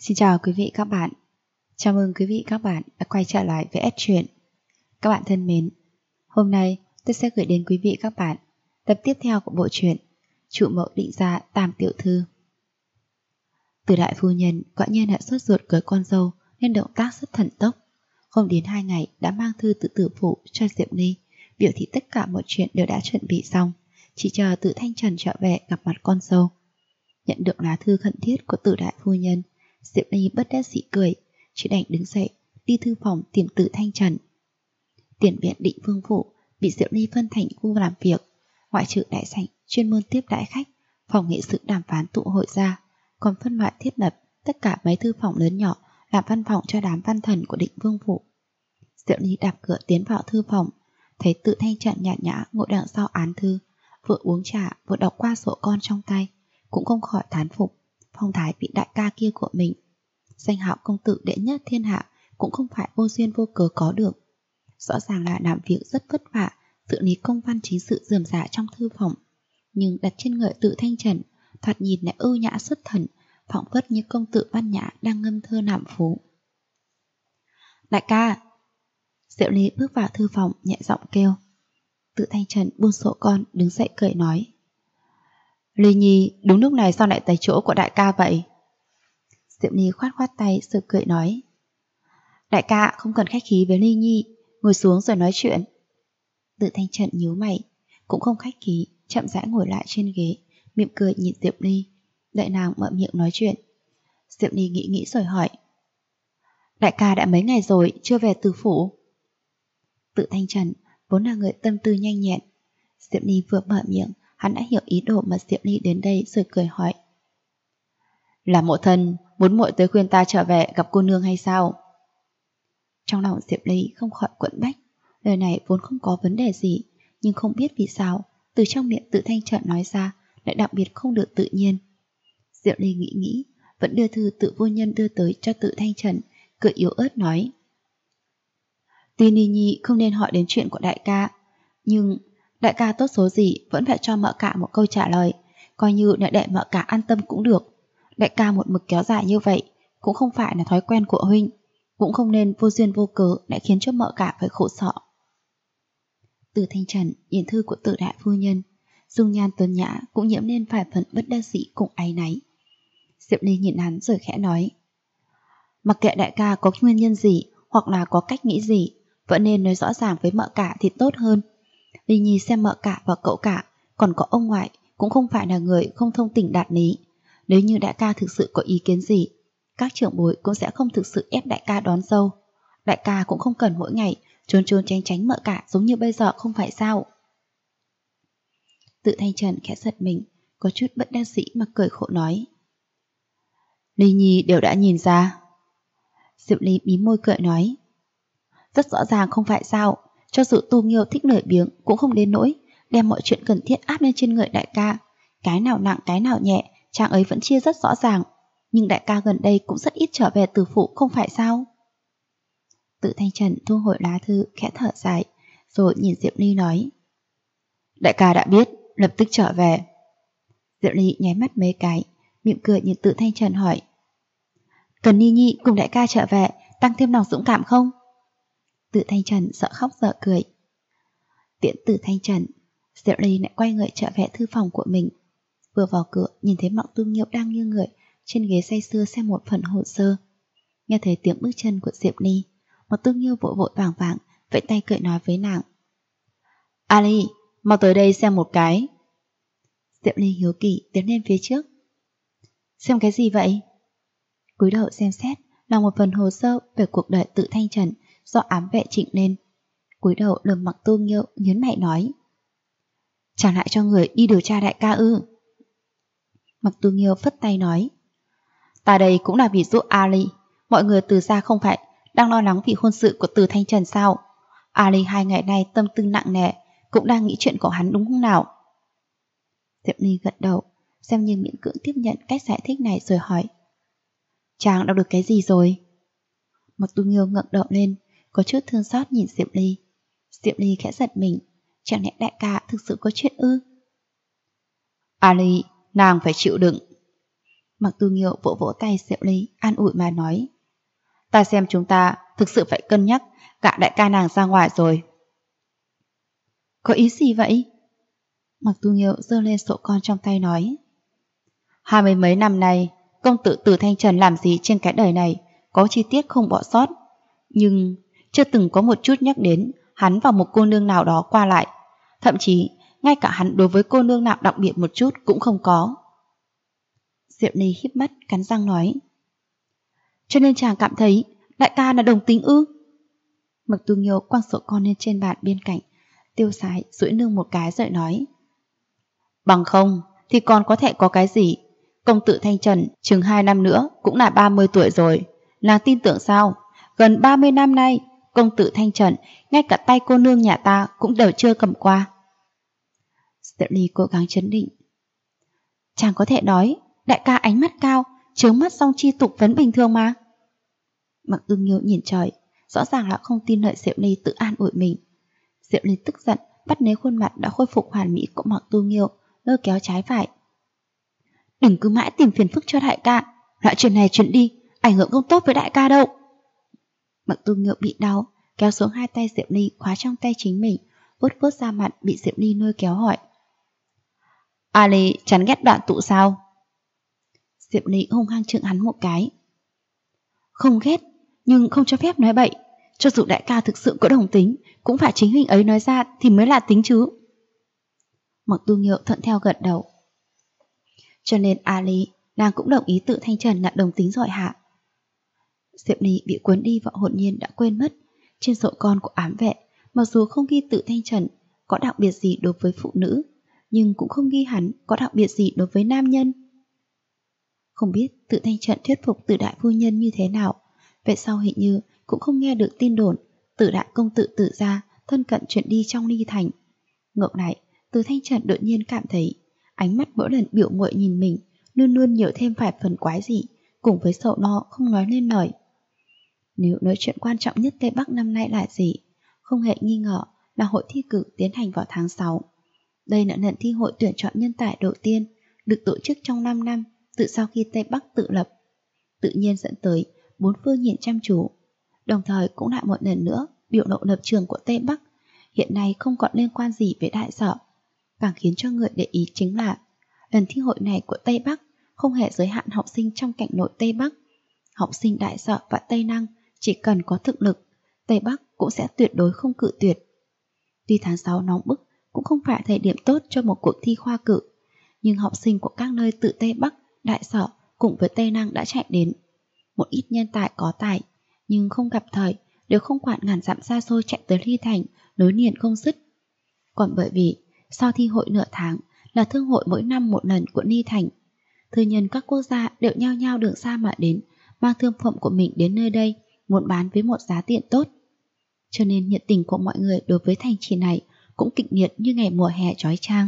Xin chào quý vị các bạn. Chào mừng quý vị các bạn đã quay trở lại với S Truyện. Các bạn thân mến, hôm nay tôi sẽ gửi đến quý vị các bạn tập tiếp theo của bộ truyện Trụ Mẫu Định Gia Tam Tiểu Thư. Từ đại phu nhân quả nhiên đã sốt ruột cưới con dâu nên động tác rất thần tốc. Không đến 2 ngày đã mang thư từ Tử Phủ cho Diệp Ly, biểu thị tất cả mọi chuyện đều đã chuẩn bị xong, chỉ chờ Từ Thanh Trần trở về gặp mặt con dâu. Nhận được lá thư khẩn thiết của Từ đại phu nhân, Diệp Ly bất đắc dĩ cười, chỉ đành đứng dậy đi thư phòng tìm Từ Thanh Trần. Tiền viện Định Vương phủ bị Diệp Ly phân thành khu làm việc, ngoại trừ đại sảnh chuyên môn tiếp đãi khách, phòng nghị sự đàm phán tụ hội ra, còn phân loại thiết lập tất cả mấy thư phòng lớn nhỏ làm văn phòng cho đám văn thần của Định Vương phủ. Diệp Ly đạp cửa tiến vào thư phòng, thấy Từ Thanh Trần nhàn nhã ngồi đằng sau án thư, vừa uống trà vừa đọc qua sổ con trong tay, cũng không khỏi thán phục phong thái vị đại ca kia của mình. Danh hào công tử đệ nhất thiên hạ cũng không phải vô duyên vô cớ có được. Rõ ràng là làm việc rất vất vả, xử lý công văn chính sự rườm rà trong thư phòng, nhưng đặt trên người Từ Thanh Trần, thoạt nhìn lại ưu nhã xuất thần, phảng phất như công tử văn nhã đang ngâm thơ nạm phú. Đại ca! Diệu Ly bước vào thư phòng nhẹ giọng kêu. Từ Thanh Trần buông sổ con đứng dậy cười nói. Ly Nhi, đúng lúc này sao lại tới chỗ của đại ca vậy? Diệu Ly khoát khoát tay rồi cười nói. Đại ca không cần khách khí với Ly Nhi, ngồi xuống rồi nói chuyện. Từ Thanh Trần nhíu mày, cũng không khách khí, chậm rãi ngồi lại trên ghế, mỉm cười nhìn Diệp Ly, đợi nàng mở miệng nói chuyện. Diệp Ly nghĩ rồi hỏi. Đại ca đã mấy ngày rồi chưa về Từ phủ? Từ Thanh Trần vốn là người tâm tư nhanh nhẹn, Diệp Ly vừa mở miệng, hắn đã hiểu ý đồ mà Diệp Ly đến đây rồi cười hỏi. Là mộ thân muốn muội tới khuyên ta trở về gặp cô nương hay sao? Trong lòng Diệp Ly không khỏi quẫn bách, lời này vốn không có vấn đề gì, nhưng không biết vì sao từ trong miệng Từ Thanh Trần nói ra lại đặc biệt không được tự nhiên. Diệp Ly nghĩ vẫn đưa thư Tự phu nhân đưa tới cho Từ Thanh Trần, cười yếu ớt nói. Tuy Ni Nhi không nên hỏi đến chuyện của đại ca, nhưng đại ca tốt số gì vẫn phải cho mợ cả một câu trả lời, coi như để mợ cả an tâm cũng được. Đại ca một mực kéo dài như vậy cũng không phải là thói quen của huynh, cũng không nên vô duyên vô cớ lại khiến cho mợ cả phải khổ sở. Từ Thanh Trần nhìn thư của Từ đại phu nhân, dung nhan tuấn nhã cũng nhiễm lên vài phần bất đắc dĩ cùng áy náy. Diệp Ly nhìn hắn rồi khẽ nói. Mặc kệ đại ca có nguyên nhân gì hoặc là có cách nghĩ gì, vẫn nên nói rõ ràng với mợ cả thì tốt hơn. Ly Nhi xem mợ cả và cậu cả, còn có ông ngoại cũng không phải là người không thông tình đạt lý. Nếu như đại ca thực sự có ý kiến gì, các trưởng bối cũng sẽ không thực sự ép đại ca đón dâu. Đại ca cũng không cần mỗi ngày trốn tránh mợ cả giống như bây giờ không phải sao? Từ Thanh Trần khẽ giật mình, có chút bất đắc dĩ mà cười khổ nói. Ly Nhi đều đã nhìn ra. Diệp Ly mím môi cười nói. Rất rõ ràng không phải sao, cho dù Tu Nghiêu thích lười biếng cũng không đến nỗi đem mọi chuyện cần thiết áp lên trên người đại ca. Cái nào nặng cái nào nhẹ, chàng ấy vẫn chia rất rõ ràng. Nhưng đại ca gần đây cũng rất ít trở về Từ phủ không phải sao? Từ Thanh Trần thu hồi lá thư khẽ thở dài, rồi nhìn Diệp Ly nói. Đại ca đã biết, lập tức trở về. Diệp Ly nháy mắt mấy cái, mỉm cười nhìn Từ Thanh Trần hỏi. Cần Ni Nhi cùng đại ca trở về tăng thêm lòng dũng cảm không? Từ Thanh Trần sợ khóc sợ cười. Tiễn Từ Thanh Trần, Diệp Ly lại quay người trở về thư phòng của mình. Vừa vào cửa nhìn thấy Mộng Tu Nghiêu đang như người trên ghế say sưa xem một phần hồ sơ. Nghe thấy tiếng bước chân của Diệp Ly, Mộng Tu Nghiêu vội vội vàng vàng vẫy tay cười nói với nàng. Ali, mau tới đây xem một cái. Diệp Ly hiếu kỳ tiến lên phía trước. Xem cái gì vậy? Cúi đầu xem xét là một phần hồ sơ về cuộc đời Từ Thanh Trần do ám vệ trịnh lên. Cúi đầu lườm Mộng Tu Nghiêu nhấn mạnh nói. Trả lại cho người đi điều tra đại ca ư? Mộng Tu Nghiêu phất tay nói. Ta đây cũng là vì giúp Ali. Mọi người từ xa không phải đang lo lắng vì hôn sự của Từ Thanh Trần sao? Ali 2 ngày nay tâm tư nặng nề, cũng đang nghĩ chuyện của hắn đúng không nào? Diệp Ly gật đầu, xem như miễn cưỡng tiếp nhận cách giải thích này rồi hỏi. Chàng đọc được cái gì rồi? Mộng Tu Nghiêu ngẩng đầu lên, có chút thương xót nhìn Diệp Ly. Diệp Ly khẽ giật mình, chẳng lẽ đại ca thực sự có chuyện ư? Ali, nàng phải chịu đựng. Mặc Tu Nghiêu vỗ vỗ tay Diệu Ly, an ủi mà nói: Ta xem chúng ta thực sự phải cân nhắc gạ đại ca nàng ra ngoài rồi. Có ý gì vậy? Mặc Tu Nghiêu giơ lên sổ con trong tay nói: 20 mấy năm nay, công tử Từ Thanh Trần làm gì trên cái đời này có chi tiết không bỏ sót, nhưng chưa từng có một chút nhắc đến hắn và một cô nương nào đó qua lại, thậm chí ngay cả hắn đối với cô nương nào đặc biệt một chút cũng không có. Diệu Ly híp mắt cắn răng nói: Cho nên chàng cảm thấy đại ca là đồng tính ư? Mặc Tu Nghiêu quăng sổ con lên trên bàn bên cạnh, tiêu sái duỗi lưng một cái rồi nói: Bằng không thì còn có thể có cái gì? Công tử Thanh Trần chừng 2 năm nữa cũng là 30 tuổi rồi, nàng tin tưởng sao? Gần 30 năm nay, công tử Thanh Trần ngay cả tay cô nương nhà ta cũng đều chưa cầm qua. Diệu Ly cố gắng trấn định: Chàng có thể nói đại ca ánh mắt cao, chướng mắt song chi tục vấn bình thường mà. Mặc Tu Nghiêu nhìn trời, rõ ràng là không tin lời Diệu Ly tự an ủi mình. Diệu Ly tức giận bắt lấy khuôn mặt đã khôi phục hoàn mỹ của Mặc Tu Nghiêu, lôi kéo trái phải: Đừng cứ mãi tìm phiền phức cho đại ca, loại chuyện này chuyện đi, ảnh hưởng không tốt với đại ca đâu. Mặc Tu Nghiêu bị đau, kéo xuống hai tay Diệu Ly khóa trong tay chính mình, vuốt vuốt da mặt bị Diệu Ly lôi kéo hỏi: Ali chán ghét đoạn tụ sao? Diệu Ly hung hăng trừng hắn một cái: Không ghét, nhưng không cho phép nói bậy. Cho dù đại ca thực sự có đồng tính, cũng phải chính huynh ấy nói ra thì mới là tính chứ. Mặc Tu Nghiêu thuận theo gật đầu: Cho nên Ali, nàng cũng đồng ý Tự Thanh Trần là đồng tính rồi hả? Diệu Ly bị cuốn đi vào hồn nhiên đã quên mất, trên sổ con của ám vệ mặc dù không ghi Tự Thanh Trần có đặc biệt gì đối với phụ nữ, nhưng cũng không ghi hắn có đặc biệt gì đối với nam nhân. Không biết Tự Thanh Trần thuyết phục Từ đại phu nhân như thế nào, vậy sau hình như cũng không nghe được tin đồn Từ đại công tử Tự gia thân cận chuyện đi trong Ly Thành. Ngược lại, Từ Thanh Trần đột nhiên cảm thấy ánh mắt mỗi lần biểu muội nhìn mình luôn luôn nhiều thêm vài phần quái dị, cùng với sầu lo không nói nên lời. Nếu nói chuyện quan trọng nhất Tây Bắc năm nay là gì, không hề nghi ngờ là hội thi cử tiến hành vào tháng 6. Đây là lần thi hội tuyển chọn nhân tài đầu tiên được tổ chức trong 5 năm từ sau khi Tây Bắc tự lập, tự nhiên dẫn tới bốn phương nhìn chăm chú, đồng thời cũng lại một lần nữa biểu lộ lập trường của Tây Bắc hiện nay không còn liên quan gì với đại sở. Càng khiến cho người để ý chính là lần thi hội này của Tây Bắc không hề giới hạn học sinh trong cảnh nội Tây Bắc. Học sinh đại sở và Tây Năng chỉ cần có thực lực, Tây Bắc cũng sẽ tuyệt đối không cự tuyệt. Tuy tháng 6 nóng bức cũng không phải thời điểm tốt cho một cuộc thi khoa cử, nhưng học sinh của các nơi từ Tây Bắc, đại sở cùng với Tây Năng đã chạy đến. Một ít nhân tài có tài, nhưng không gặp thời, đều không quản ngàn dặm xa xôi chạy tới Ly Thành, nối liền không dứt. Còn bởi vì sau thi hội nửa tháng là thương hội mỗi năm một lần của Ly Thành, thư nhân các quốc gia đều nhao nhao đường xa mà đến, mang thương phẩm của mình đến nơi đây, muốn bán với một giá tiền tốt. Cho nên nhiệt tình của mọi người đối với thành trì này cũng kịch liệt như ngày mùa hè chói chang.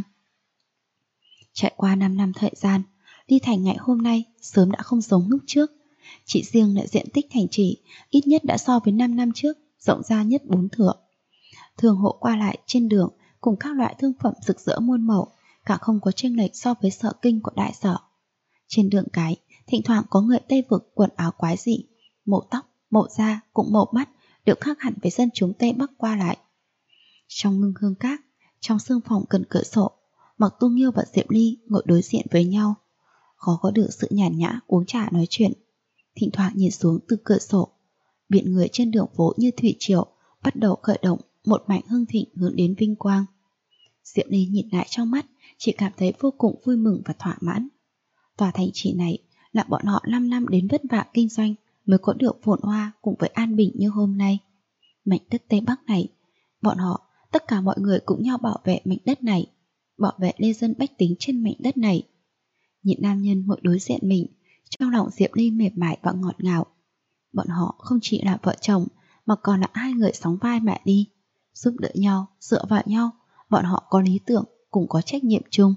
Trải qua 5 năm thời gian, Ly Thành ngày hôm nay sớm đã không giống lúc trước. Chỉ riêng lại diện tích thành trì ít nhất đã so với 5 năm trước rộng ra nhất 4 thửa. Thường hộ qua lại trên đường cùng các loại thương phẩm rực rỡ muôn màu, cả không có chênh lệch so với Sở Kinh của đại sở. Trên đường cái, thỉnh thoảng có người Tây vực quần áo quái dị, màu tóc, màu da cũng màu mắt đều khác hẳn với dân chúng Tây Bắc qua lại. Trong ngưng hương các, trong sương phòng gần cửa sổ, Mặc Tu Nghiêu và Diệu Ly ngồi đối diện với nhau, khó có được sự nhàn nhã uống trà nói chuyện. Thỉnh thoảng nhìn xuống từ cửa sổ, biển người trên đường phố như thủy triều bắt đầu khởi động một mảnh hưng thịnh hướng đến vinh quang. Diệu Ly nhìn lại trong mắt, chỉ cảm thấy vô cùng vui mừng và thỏa mãn. Tòa thành trì này là bọn họ 5 năm đến vất vả kinh doanh mới có được phồn hoa cùng với an bình như hôm nay. Mảnh đất Tây Bắc này, bọn họ, tất cả mọi người cùng nhau bảo vệ mảnh đất này, bảo vệ lê dân bách tính trên mảnh đất này. Nhìn nam nhân ngồi đối diện mình, trong lòng Diệu Ly mềm mại và ngọt ngào. Bọn họ không chỉ là vợ chồng, mà còn là hai người sóng vai mà đi, giúp đỡ nhau, dựa vào nhau. Bọn họ có lý tưởng, cùng có trách nhiệm chung.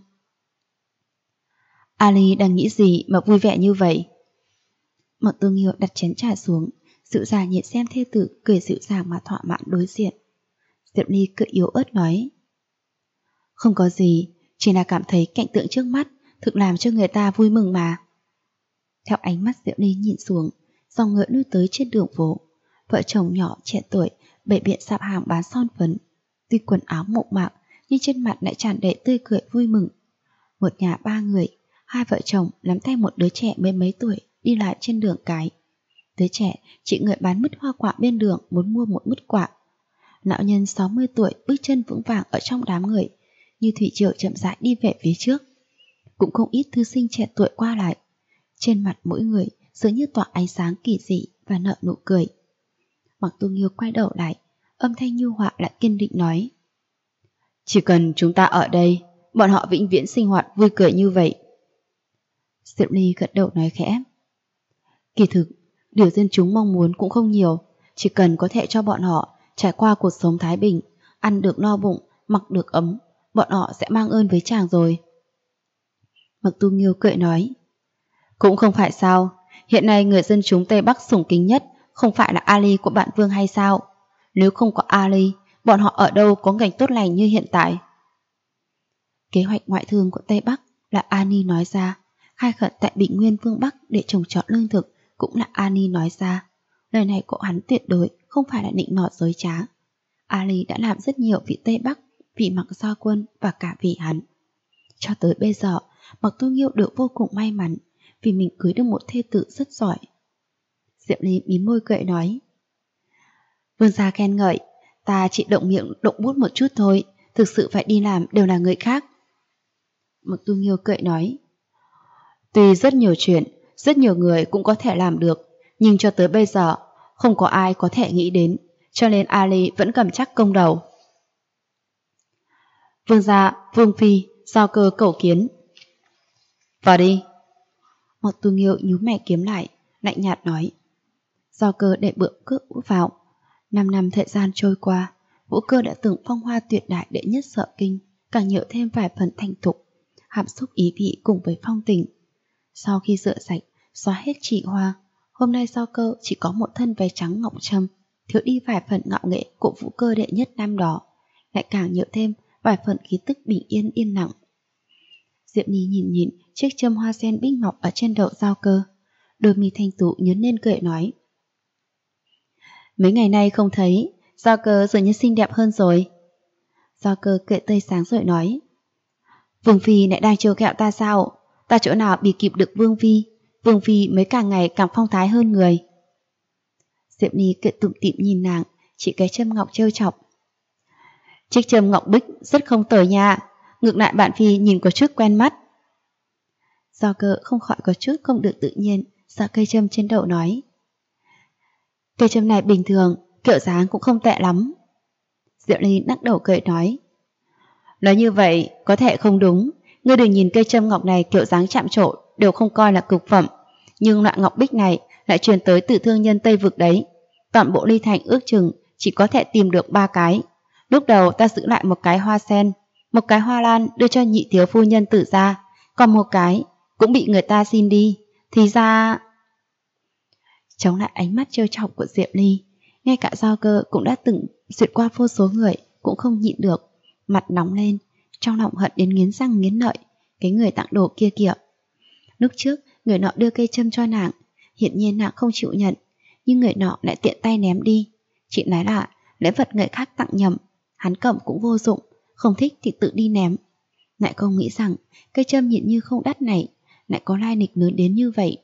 Ali đang nghĩ gì mà vui vẻ như vậy? Mặc Tu Nghiêu đặt chén trà xuống, dịu dàng nhìn xem thê tử cười dịu dàng mà thỏa mãn đối diện. Diệu Ly cười yếu ớt nói: Không có gì, chỉ là cảm thấy cảnh tượng trước mắt thực làm cho người ta vui mừng mà. Theo ánh mắt Diệu Ly nhìn xuống, dòng ngựa lui tới trên đường phố. Vợ chồng nhỏ trẻ tuổi bày biện sạp hàng bán son phấn. Tuy quần áo mộc mạc nhưng trên mặt lại tràn đầy tươi cười vui mừng. Một nhà ba người, hai vợ chồng nắm tay một đứa trẻ mấy tuổi đi lại trên đường cái. Đứa trẻ chị người bán mứt hoa quả bên đường muốn mua một mứt quả. Lão nhân 60 tuổi bước chân vững vàng ở trong đám người, như thủy triều chậm rãi đi về phía trước. Cũng không ít thư sinh trẻ tuổi qua lại. Trên mặt mỗi người dường như tỏa ánh sáng kỳ dị và nở nụ cười. Mặc Tu Nghiêu quay đầu lại, âm thanh nhu hòa lại kiên định nói: chỉ cần chúng ta ở đây, bọn họ vĩnh viễn sinh hoạt vui cười như vậy. Diệu Ly gật đầu nói khẽ: kỳ thực, điều dân chúng mong muốn cũng không nhiều, chỉ cần có thể cho bọn họ trải qua cuộc sống thái bình, ăn được no bụng, mặc được ấm, bọn họ sẽ mang ơn với chàng rồi. Mặc Tu Nghiêu cười nói: cũng không phải sao, hiện nay người dân chúng Tây Bắc sủng kính nhất không phải là Ali của bạn Vương hay sao? Nếu không có Ali, bọn họ ở đâu có ngành tốt lành như hiện tại. Kế hoạch ngoại thương của Tây Bắc là Ani nói ra, khai khẩn tại Bình Nguyên phương Bắc để trồng trọt lương thực cũng là Ani nói ra. Lời này của hắn tuyệt đối không phải là nịnh nọt dối trá. Ali đã làm rất nhiều vì Tây Bắc, vì Mặc Gia Quân và cả vì hắn. Cho tới bây giờ, Mặc Tu Nghiêu được vô cùng may mắn vì mình cưới được một thê tử rất giỏi. Diệu Ly mím môi cười nói: vương gia khen ngợi, ta chỉ động miệng động bút một chút thôi, thực sự phải đi làm đều là người khác. Mặc Tu Nghiêu cười nói: tuy rất nhiều chuyện, rất nhiều người cũng có thể làm được, nhưng cho tới bây giờ không có ai có thể nghĩ đến, cho nên Ali vẫn cầm chắc công đầu. Vương gia, Vương phi, Giao Cơ cầu kiến. Vào đi. Mặc Tu Nghiêu nhíu mày kiếm lại, lạnh nhạt nói. Giao Cơ để bữa cướp Vũ vào. 5 năm thời gian trôi qua, Vũ Cơ đã từng phong hoa tuyệt đại đệ nhất Sở Kinh, càng nhiều thêm vài phần thành thục, hàm xúc ý vị cùng với phong tình. Sau khi rửa sạch, xóa hết trị hoa, hôm nay Giao Cơ chỉ có một thân váy trắng ngọc trâm, thiếu đi vài phần ngạo nghệ của Vũ Cơ đệ nhất năm đó, lại càng nhiều thêm vài phần khí tức bình yên yên lặng. Diệp Nhi nhìn nhìn chiếc châm hoa sen bích ngọc ở trên đầu Giao Cơ, đôi mi thanh tú nhướng lên cười nói: mấy ngày nay không thấy, Giao Cơ dường như xinh đẹp hơn rồi. Giao Cơ cười tươi sáng rồi nói: Vương phi lại đang trêu ghẹo ta sao? Ta chỗ nào bị kịp được Vương phi? Vương phi mới càng ngày càng phong thái hơn người. Diệp Nhi cười tủm tỉm nhìn nàng, chỉ cái châm ngọc trêu chọc. Chiếc châm ngọc bích rất không tồi nha, ngược lại bạn phi nhìn có chút quen mắt. Giao Cơ không khỏi có chút không được tự nhiên, sợ cây châm trên đầu nói: cây châm này bình thường, kiểu dáng cũng không tệ lắm. Diệu Ly lắc đầu cười nói: nói như vậy có thể không đúng, ngươi đừng nhìn cây châm ngọc này kiểu dáng chạm trội đều không coi là cực phẩm, nhưng loại ngọc bích này lại truyền tới từ thương nhân Tây Vực đấy. Toàn bộ Ly Thành ước chừng chỉ có thể tìm được 3 cái. Lúc đầu ta giữ lại một cái hoa sen, một cái hoa lan đưa cho nhị thiếu phu nhân Tử gia, còn một cái cũng bị người ta xin đi. Thì ra... Chống lại ánh mắt trêu chọc của Diệp Ly, ngay cả Giao Cơ cũng đã từng duyệt qua vô số người cũng không nhịn được, mặt nóng lên, trong lòng hận đến nghiến răng nghiến lợi cái người tặng đồ kia kìa. Lúc trước người nọ đưa cây châm cho nàng, hiển nhiên nàng không chịu nhận, nhưng người nọ lại tiện tay ném đi. Chị nói là lễ vật người khác tặng nhầm, hắn cầm cũng vô dụng, không thích thì tự đi ném. Lại không nghĩ rằng cây châm nhìn như không đắt này lại có lai lịch lớn đến như vậy.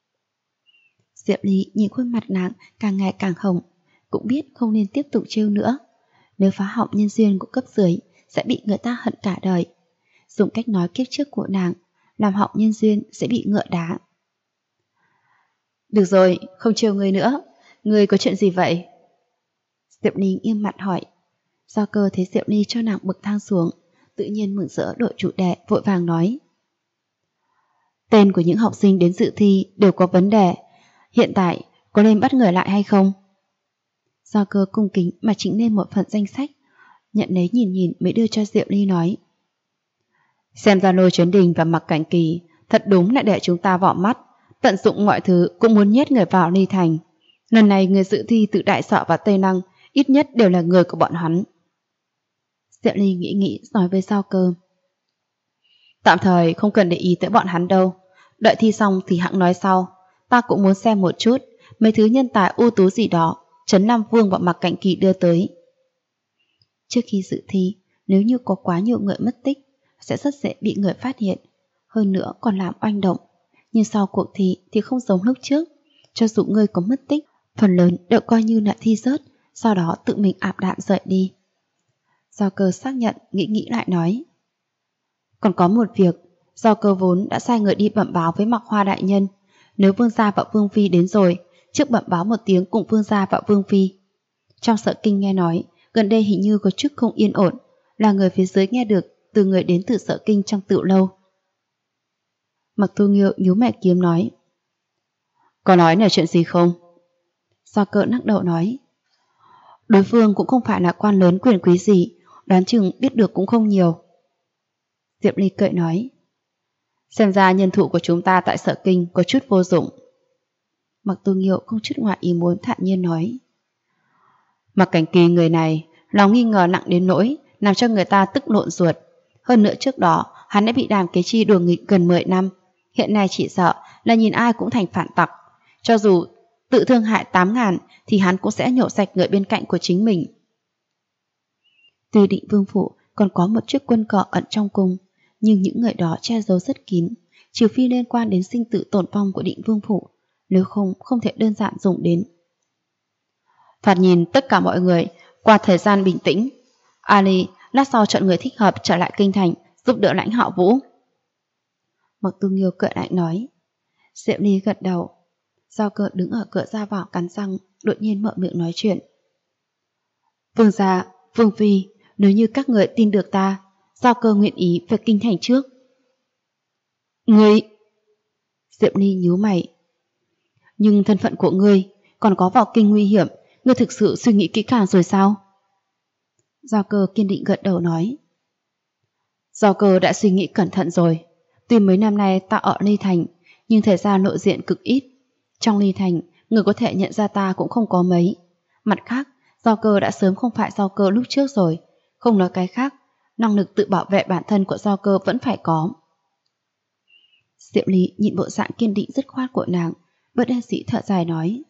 Diệp Ly nhìn khuôn mặt nàng càng ngày càng hồng, cũng biết không nên tiếp tục trêu nữa. Nếu phá hỏng nhân duyên của cấp dưới sẽ bị người ta hận cả đời. Dùng cách nói kiếp trước của nàng, làm hỏng nhân duyên sẽ bị ngựa đá. Được rồi, không trêu ngươi nữa. Ngươi có chuyện gì vậy? Diệp Ly im mặt hỏi. Giao Cơ thấy Diệp Ly cho nàng bậc thang xuống, tự nhiên mừng rỡ đổi chủ đề, vội vàng nói: tên của những học sinh đến dự thi đều có vấn đề, hiện tại có nên bắt người lại hay không? Giao Cơ cung kính mà chỉnh lên một phần danh sách, nhận lấy nhìn nhìn mới đưa cho Diệu Ly nói: xem ra Lôi Chấn Đình và Mặc Cảnh Kỳ thật đúng lại để chúng ta vỏ mắt, tận dụng mọi thứ cũng muốn nhét người vào Ly Thành. Lần này người dự thi từ Đại Sọ và Tây Năng ít nhất đều là người của bọn hắn. Diệu Ly nghĩ nói với Giao Cơ: tạm thời không cần để ý tới bọn hắn đâu, Đợi thi xong thì hẵng nói sau. Ta cũng muốn xem một chút mấy thứ nhân tài ưu tú gì đó Trấn Nam Vương và Mạc Cảnh Kỳ đưa tới. Trước khi dự thi, nếu như có quá nhiều người mất tích, sẽ rất dễ bị người phát hiện, hơn nữa còn làm oanh động. Nhưng sau cuộc thi thì không giống lúc trước, cho dù người có mất tích, phần lớn đều coi như là thi rớt, sau đó tự mình ảm đạm rời đi. Giao Cơ xác nhận, nghĩ lại nói. Còn có một việc, Giao Cơ vốn đã sai người đi bẩm báo với Mạc Hoa đại nhân, nếu Vương gia và Vương phi đến rồi, trước bẩm báo một tiếng cùng Vương gia và Vương phi. Trong Sở Kinh nghe nói, gần đây hình như có chút không yên ổn, là người phía dưới nghe được từ người đến từ Sở Kinh trong Tựu lâu. Mạc Thu Nghiêu nhíu mày kiếm nói. Có nói là chuyện gì không? Giao Cơ lắc đầu nói. Đối phương cũng không phải là quan lớn quyền quý gì, đoán chừng biết được cũng không nhiều. Diệp Ly cười nói. Xem ra nhân thủ của chúng ta tại Sở Kinh có chút vô dụng. Mạc Thu Nghiêu không chút ngoại ý muốn thản nhiên nói. Mạc Cảnh Kỳ người này, lòng nghi ngờ nặng đến nỗi làm cho người ta tức lộn ruột. Hơn nữa trước đó, hắn đã bị Đàm Kế Chi đuổi nghịch gần 10 năm. Hiện nay chỉ sợ là nhìn ai cũng thành phản tặc. Cho dù tự thương hại 8.000 thì hắn cũng sẽ nhổ sạch người bên cạnh của chính mình. Tuy Định Vương phủ còn có một chiếc quân cờ ẩn trong cung, nhưng những người đó che giấu rất kín, trừ phi liên quan đến sinh tử tồn vong của Định Vương phủ, nếu không thể đơn giản dùng đến. Thoạt nhìn tất cả mọi người qua thời gian bình tĩnh, Ali lát sau chọn người thích hợp trở lại kinh thành giúp đỡ lãnh họ Vũ. Mạc Tu Nghiêu cười lại nói. Diệp Ly gật đầu. Giao Cơ đứng ở cửa ra vào cắn răng, đột nhiên mở miệng nói chuyện. Vương gia, Vương phi, nếu như các người tin được ta, Giao Cơ nguyện ý về kinh thành trước. Ngươi... Diệp Ly nhíu mày. Nhưng thân phận của ngươi còn có vào kinh nguy hiểm, ngươi thực sự suy nghĩ kỹ càng rồi sao? Giao Cơ kiên định gật đầu nói. Giao Cơ đã suy nghĩ cẩn thận rồi. Tuy mấy năm nay ta ở Ly Thành, nhưng thời gian lộ diện cực ít. Trong Ly Thành, người có thể nhận ra ta cũng không có mấy. Mặt khác, Giao Cơ đã sớm không phải Giao Cơ lúc trước rồi. Không nói cái khác, năng lực tự bảo vệ bản thân của Giao Cơ vẫn phải có. Diệp Ly nhìn bộ dạng kiên định dứt khoát của nàng, bất đắc dĩ thở dài nói.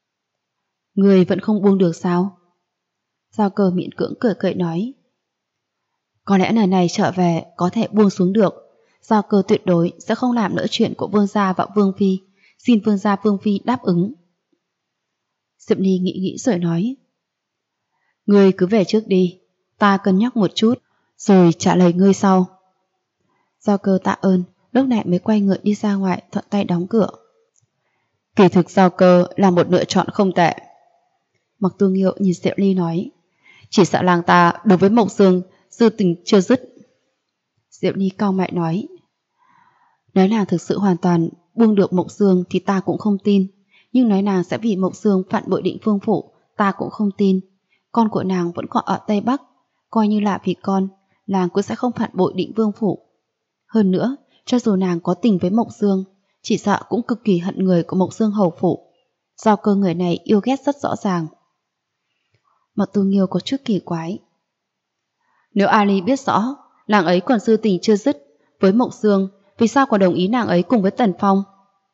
Người vẫn không buông được sao? Giao Cơ miễn cưỡng cười nói. Có lẽ lần này trở về có thể buông xuống được. Giao Cơ tuyệt đối sẽ không làm lỡ chuyện của Vương gia và Vương phi. Xin Vương gia Vương phi đáp ứng. Diệp Ly nghĩ rồi nói. Ngươi cứ về trước đi, ta cân nhắc một chút, rồi trả lời ngươi sau. Giao Cơ tạ ơn, lúc này mới quay người đi ra ngoài, thuận tay đóng cửa. Kỳ thực Giao Cơ là một lựa chọn không tệ. Mạc Tu Nghiêu nhìn Diệp Ly nói. Chỉ sợ làng ta đối với Mộc Dương dư tình chưa dứt. Diệp Ly cau mày nói. Nói nàng thực sự hoàn toàn buông được Mộc Dương thì ta cũng không tin. Nhưng nói nàng sẽ vì Mộc Dương phản bội Định Vương phủ, ta cũng không tin. Con của nàng vẫn còn ở Tây Bắc, coi như là vì con, nàng cũng sẽ không phản bội Định Vương phủ. Hơn nữa, cho dù nàng có tình với Mộc Dương, chỉ sợ cũng cực kỳ hận người của Mộc Dương hầu phủ. Giao Cơ người này yêu ghét rất rõ ràng. Mạc Tu Nghiêu có chút kỳ quái. Nếu Ali biết rõ nàng ấy còn dư tình chưa dứt với Mộc Dương, vì sao còn đồng ý nàng ấy cùng với Tần Phong?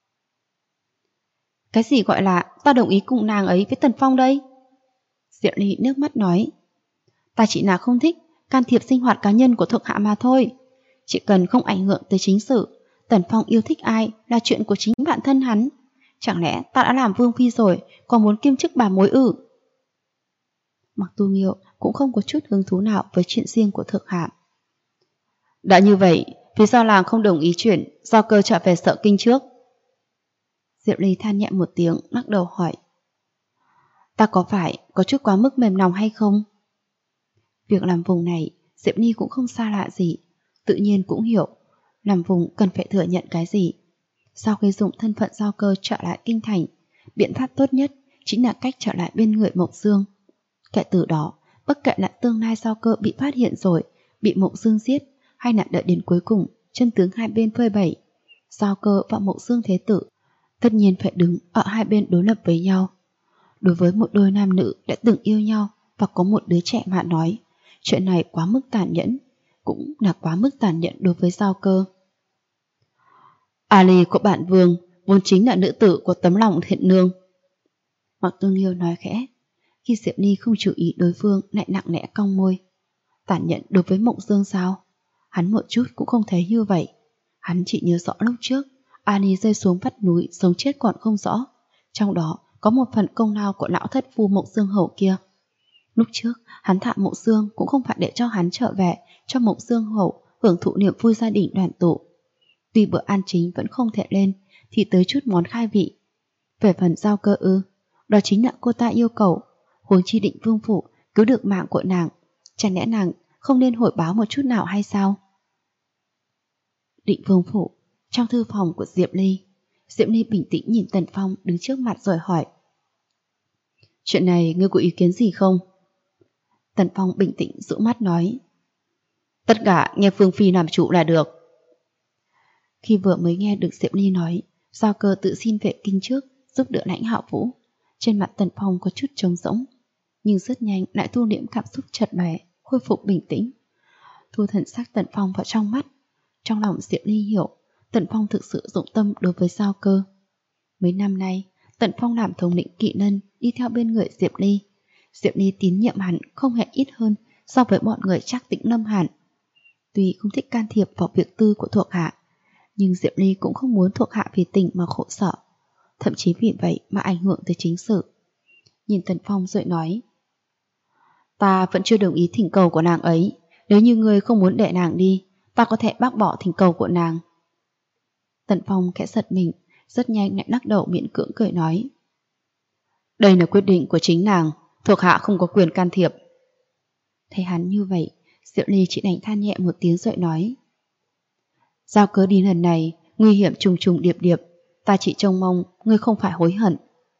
Cái gì gọi là ta đồng ý cùng nàng ấy với Tần Phong đây? Diệp Ly nước mắt nói. Ta chỉ là không thích can thiệp sinh hoạt cá nhân của thuộc hạ mà thôi. Chỉ cần không ảnh hưởng tới chính sự, Tần Phong yêu thích ai là chuyện của chính bản thân hắn. Chẳng lẽ ta đã làm vương phi rồi còn muốn kiêm chức bà mối ư? Mạc Tu Nghiêu cũng không có chút hứng thú nào với chuyện riêng của thượng hạ. Đã như vậy, vì sao làng không đồng ý chuyện Giao Cơ trở về Sở Kinh trước? Diệp Ly than nhẹ một tiếng, lắc đầu hỏi. Ta có phải có chút quá mức mềm lòng hay không? Việc làm vùng này, Diệp Ly cũng không xa lạ gì, tự nhiên cũng hiểu làm vùng cần phải thừa nhận cái gì. Sau khi dùng thân phận Giao Cơ trở lại kinh thành, biện pháp tốt nhất chính là cách trở lại bên người Mộc Dương. Kể từ đó, bất kể là tương lai Giao Cơ bị phát hiện rồi, bị Mộc Dương giết, hay là đợi đến cuối cùng chân tướng hai bên phơi bày, Giao Cơ và Mộc Dương thế tử tất nhiên phải đứng ở hai bên đối lập với nhau. Đối với một đôi nam nữ đã từng yêu nhau và có một đứa trẻ mà nói, chuyện này quá mức tàn nhẫn, cũng là quá mức tàn nhẫn đối với Giao Cơ. Ali của bản vương vốn chính là nữ tử của tấm lòng thiện nương. Mặc Tương Nghiêu nói khẽ. Khi Diệp Ly không chú ý đối phương lại nặng nẽ cong môi. Tàn nhẫn đối với Mộng Dương sao? Hắn một chút cũng không thấy như vậy. Hắn chỉ nhớ rõ lúc trước Ani rơi xuống vách núi sống chết còn không rõ. Trong đó có một phần công lao của lão thất phu Mộng Dương hậu kia. Lúc trước hắn thả Mộng Dương cũng không phải để cho hắn trở về cho Mộng Dương hậu hưởng thụ niềm vui gia đình đoàn tụ. Tuy bữa ăn chính vẫn không thể lên thì tới chút món khai vị. Về phần Giao Cơ ư, đó chính là cô ta yêu cầu. Huống chi Định Vương phủ cứu được mạng của nàng, chẳng lẽ nàng không nên hồi báo một chút nào hay sao? Định Vương phủ, trong thư phòng của Diệp Ly. Diệp Ly bình tĩnh nhìn Tần Phong đứng trước mặt rồi hỏi. Chuyện này ngươi có ý kiến gì không? Tần Phong bình tĩnh dụ mắt nói. Tất cả nghe Phương Phi làm chủ là được. Khi vừa mới nghe được Diệp Ly nói Giao Cơ tự xin vệ kinh trước giúp đỡ Lãnh Hạo Vũ, trên mặt Tần Phong có chút trống rỗng, nhưng rất nhanh lại thu liễm cảm xúc chợt lóe, khôi phục bình tĩnh. Thu thần sắc Tần Phong vào trong mắt. Trong lòng Diệp Ly hiểu Tần Phong thực sự dụng tâm đối với Giao Cơ. Mấy năm nay Tần Phong làm thống lĩnh kỵ nân đi theo bên người Diệp Ly. Diệp Ly tín nhiệm hắn không hề ít hơn so với bọn người Trác Tĩnh Lâm Hàn. Tuy không thích can thiệp vào việc tư của thuộc hạ, nhưng Diệp Ly cũng không muốn thuộc hạ vì tình mà khổ sở, thậm chí vì vậy mà ảnh hưởng tới chính sự. Nhìn Tần Phong rồi nói. Ta vẫn chưa đồng ý thỉnh cầu của nàng ấy. Nếu như ngươi không muốn để nàng đi, ta có thể bác bỏ thỉnh cầu của nàng. Tần Phong khẽ giật mình, rất nhanh lại lắc đầu miễn cưỡng cười nói. Đây là quyết định của chính nàng, thuộc hạ không có quyền can thiệp. Thấy hắn như vậy, Diệu Ly chỉ đành than nhẹ một tiếng rồi nói. Giao Cơ đi lần này, nguy hiểm trùng trùng điệp điệp, ta chỉ trông mong ngươi không phải hối hận.